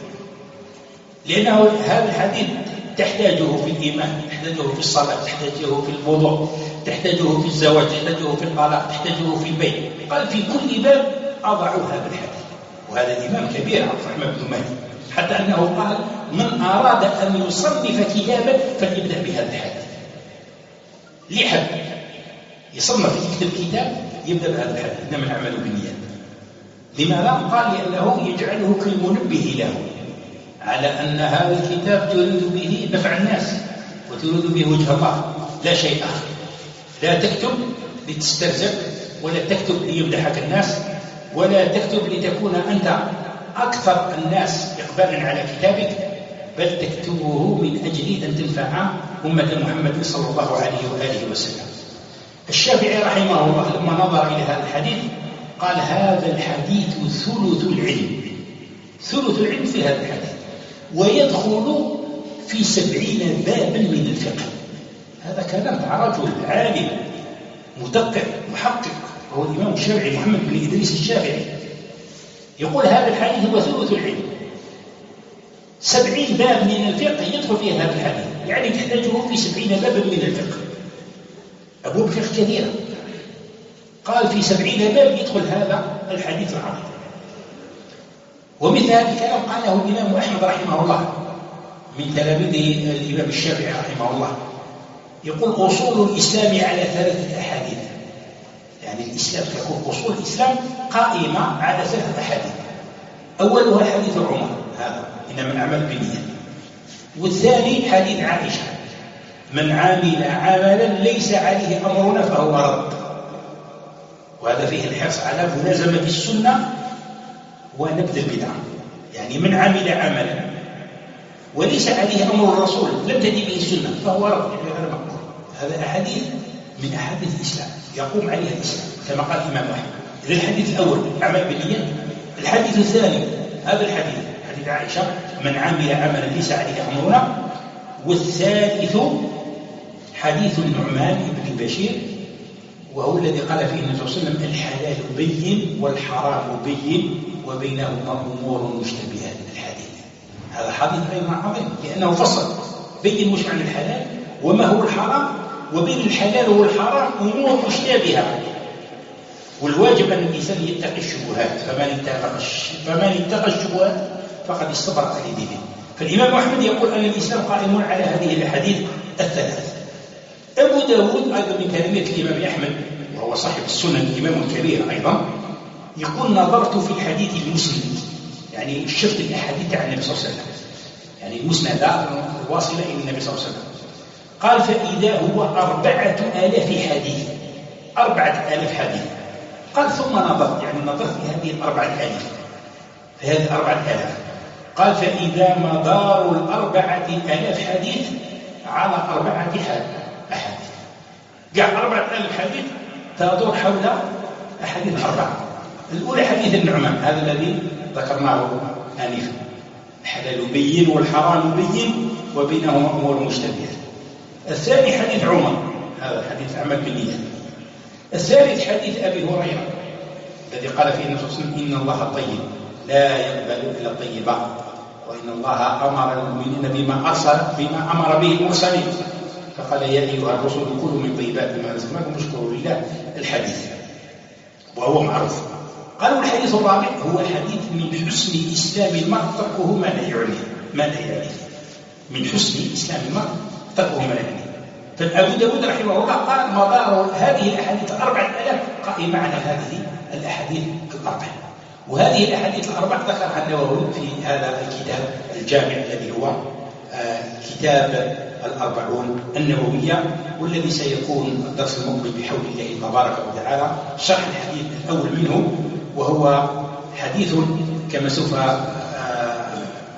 لأنه هذا الحديث تحتاجه في الإيمان، تحتاجه في الصلاة، تحتاجه في الوضوء، تحتاجه في الزواج، تحتاجه في الطلاق، تحتاجه في البيت. قال في كل باب أضع هذا الحديث. وهذا الإمام كبير عبد الرحمن بن مهدي، حتى أنه قال من أراد أن يصنف كتابا فليبدأ بهذا الحديث. لحد يصنف يكتب كتاب يبدأ بهذا الحديث إنما الأعمال بالنيات. لماذا؟ قال لأنه يجعله كالمنبه له على أن هذا الكتاب تريد به نفع الناس وتريد به وجه الله لا شيء آخر. لا تكتب لتسترزق، ولا تكتب ليمدحك الناس، ولا تكتب لتكون أنت أكثر الناس إقبالا على كتابك، بل تكتبه من أجل أن تنفع أمة محمد صلى الله عليه وآله وسلم. الشافعي رحمه الله لما نظر إلى هذا الحديث قال هذا الحديث ثلث العلم، ثلث العلم في هذا الحديث، ويدخل في سبعين بابا من الفقه. هذا كلام رجل عالم مدقق محقق، وهو الإمام الشافعي محمد بن إدريس الشافعي يقول هذا الحديث هو ثلث العلم. سبعين باب من الفقه يدخل فيه هذا الحديث، يعني تحتاجه في سبعين بابا من الفقه، أبواب فقه كثيرة. قال في سبعين باب يدخل هذا الحديث العظيم. ومثل هذا الكلام قاله الإمام أحمد رحمه الله من تلاميذ الإمام الشافعي رحمه الله، يقول أصول الإسلام على ثلاثة أحاديث. يعني الإسلام تكون أصول الإسلام قائمة على ثلاثة أحاديث. أولها حديث عمر هذا إنما الأعمال بالنيات، والثاني حديث عائشة من عمل عملا ليس عليه أمرنا فهو رد، وهذا فيه الحرص على ملازمة السنة ونبذ البدعة. يعني من عمل عملا وليس عليه أمر الرسول لم تأتي به السنة فهو رد، يعني هذا مقبول. هذا أحاديث من أحاديث الإسلام يقوم عليها الإسلام كما قال الإمام أحمد. إذا الحديث الأول عمل بالنيات، الحديث الثاني هذا الحديث حديث عائشة من عمل عملا ليس عليه أمرنا، والثالث حديث النعمان بن بشير وهو الذي قال فيه النبي صلى الله عليه وسلم الحلال بين والحرام بين وبينهما أمور مشتبهات. الحديث هذا حديث أيضا عظيم لأنه فصل بين مش عن الحلال وما هو الحرام، وبين الحلال والحرام أمور مشتبهة، والواجب أن الإنسان يتقي الشبهات. فمن اتقى فمن اتقى الشبهات فقد استبرأ لدينه. فالإمام أحمد يقول أن الإسلام قائم على هذه الأحاديث الثلاث. أبو داود أيضا من كلمة الإمام أحمد وهو صاحب السنن الإمام الكبير أيضا يقول نظرت في الحديث المسند، يعني شفت الأحاديث عن النبي صلى الله عليه وسلم، يعني المسندة الواصلة إلى النبي صلى الله عليه وسلم. قال فإذا هو أربعة آلاف حديث، أربعة آلاف حديث. قال ثم نظرت، يعني نظرت في هذه الأربعة آلاف، في هذه الأربعة آلاف. قال فإذا مدار الأربعة آلاف حديث على أربعة أحاديث، قاع أربعة آلاف حديث تدور حول أحاديث أربعة. الأولى حديث النعمان هذا الذي ذكرناه آنفا، الحلال بين والحرام بين وبينهما أمور مشتبهة. الثاني حديث عمر هذا حديث أعمال بالنيات. الثالث حديث أبي هريرة الذي قال فيه النبي صلى الله عليه وسلم إن الله طيب لا يقبل إلا الطيبات وإن الله أمر المؤمنين بما أرسل بما أمر به المرسلين فقال يا أيها الرسل كلوا من طيبات ما رزقناكم واشكروا لله الحديث، وهو معروف. قالوا الحديث الرابع هو حديث من حسن إسلام المرء تركه ما لا يعنيه، ما لا يعنيه من حسن إسلام المرء تركه ما لا يعنيه. فأبو داود رحمه الله قال مدار هذه الأحاديث أربعة آلاف قائمة على هذه الأحاديث الأربعة، وهذه الأحاديث الأربعة ذكرها النووي في هذا الكتاب الجامع الذي هو آه كتاب الأربعون النووية، والذي سيكون الدرس المقبل بحول الله تبارك وتعالى شرح الحديث الأول منه، وهو حديث كما سوف آه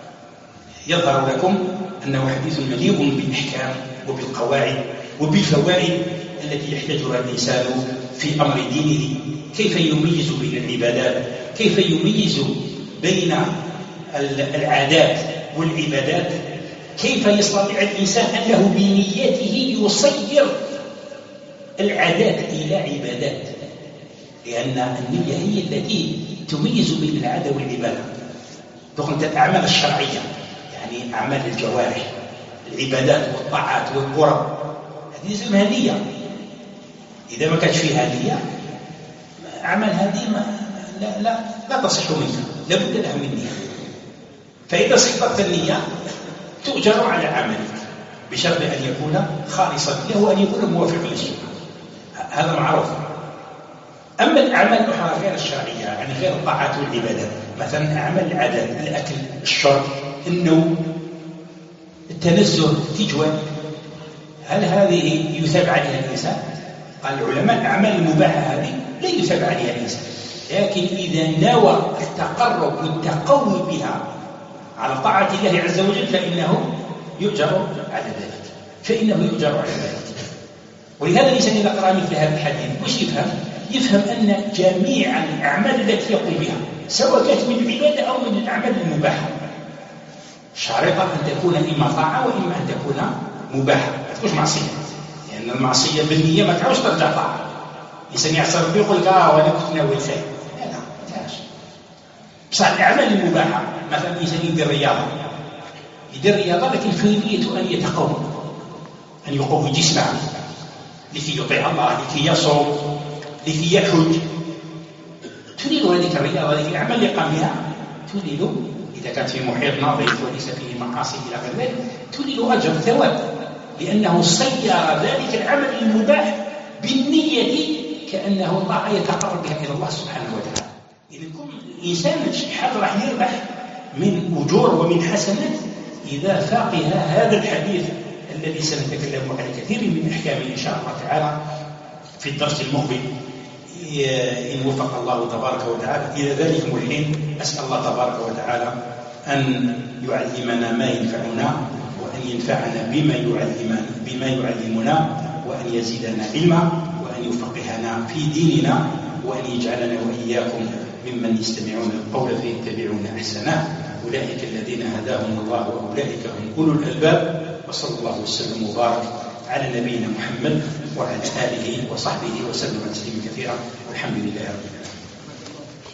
يظهر لكم أنه حديث مليء بالأحكام وبالقواعد وبالفوائد التي يحتاجها الإنسان في أمر دينه، كيف يميز بين العبادات، كيف يميز بين العادات والعبادات، كيف يستطيع الإنسان أنه بنيته يصير العادات إلى عبادات، لأن النية هي التي تميز بين العادة والعبادة. دخلت الأعمال الشرعية يعني أعمال الجوارح العبادات والطاعات والقرب هذه اسمها نية. إذا ما كانت فيها نية أعمال هذه ما لا, لا, لا تصح منها، لابد لها من نية. فإذا صحت النية تؤجر على عملك بشرط أن يكون خالصا له وأن يكون موافقا للسنة، هذا معروف. أما الأعمال الأخرى غير الشرعية يعني غير الطاعات والعبادات، مثلا أعمال العادات الأكل الشرب النوم التنزه التجوال، هل هذه يثاب عليها الإنسان؟ قال العلماء الأعمال المباحة هذه لا يثاب عليها الإنسان، لكن إذا نوى التقرب والتقوي بها على طاعة الله عز وجل فإنه يؤجر على ذلك، فإنه يؤجر على ذلك. ولهذا الإنسان إذا قرأ مثل هذا الحديث وش يفهم؟ يفهم أن جميع الأعمال التي يقوم بها سواء كانت من العبادة أو من الأعمال المباحة شريطة أن تكون إما طاعة وإما أن تكون مباحة، ما تكونش معصية، لأن يعني المعصية بالنية ما تعوش ترجع طاعة. الإنسان يعصر به يقول آه وأنا كنت ناوي الخير، لا لا ما تعوش. بصح الأعمال المباحة مثلا الإنسان يدير رياضة يدير رياضة لكن في نيته أن يتقوى، أن يقوي جسمه لكي يطيع الله، لكي يصوم، لكي يحج، تريد هذه الرياضة هذه الأعمال اللي قام بها تريد إذا كانت في محيط نظيف وليس فيه معاصي إلى غير ذلك تريد أجر ثواب، لأنه صير ذلك العمل المباح بالنية كأنه طاعة يتقرب بها إلى الله سبحانه وتعالى. إذا كل إنسان حال راح يربح من أجور ومن حسنات إذا فقه هذا الحديث الذي سنتكلم على كثير من أحكامه إن شاء الله تعالى في الدرس المقبل إن وفق الله تبارك وتعالى. إلى ذلك الحين أسأل الله تبارك وتعالى أن يعلمنا ما ينفعنا وأن ينفعنا بما يعلمنا, بما يعلمنا وأن يزيدنا علما وأن يفقهنا في ديننا وأن يجعلنا وإياكم ممن يستمعون القول فيتبعون أحسنه. أولئك الذين هداهم الله وأولئك هم أولو الألباب. وصلى الله وسلم وبارك على نبينا محمد وعلى آله وصحبه وسلم تسليما كثيرا والحمد لله رب العالمين.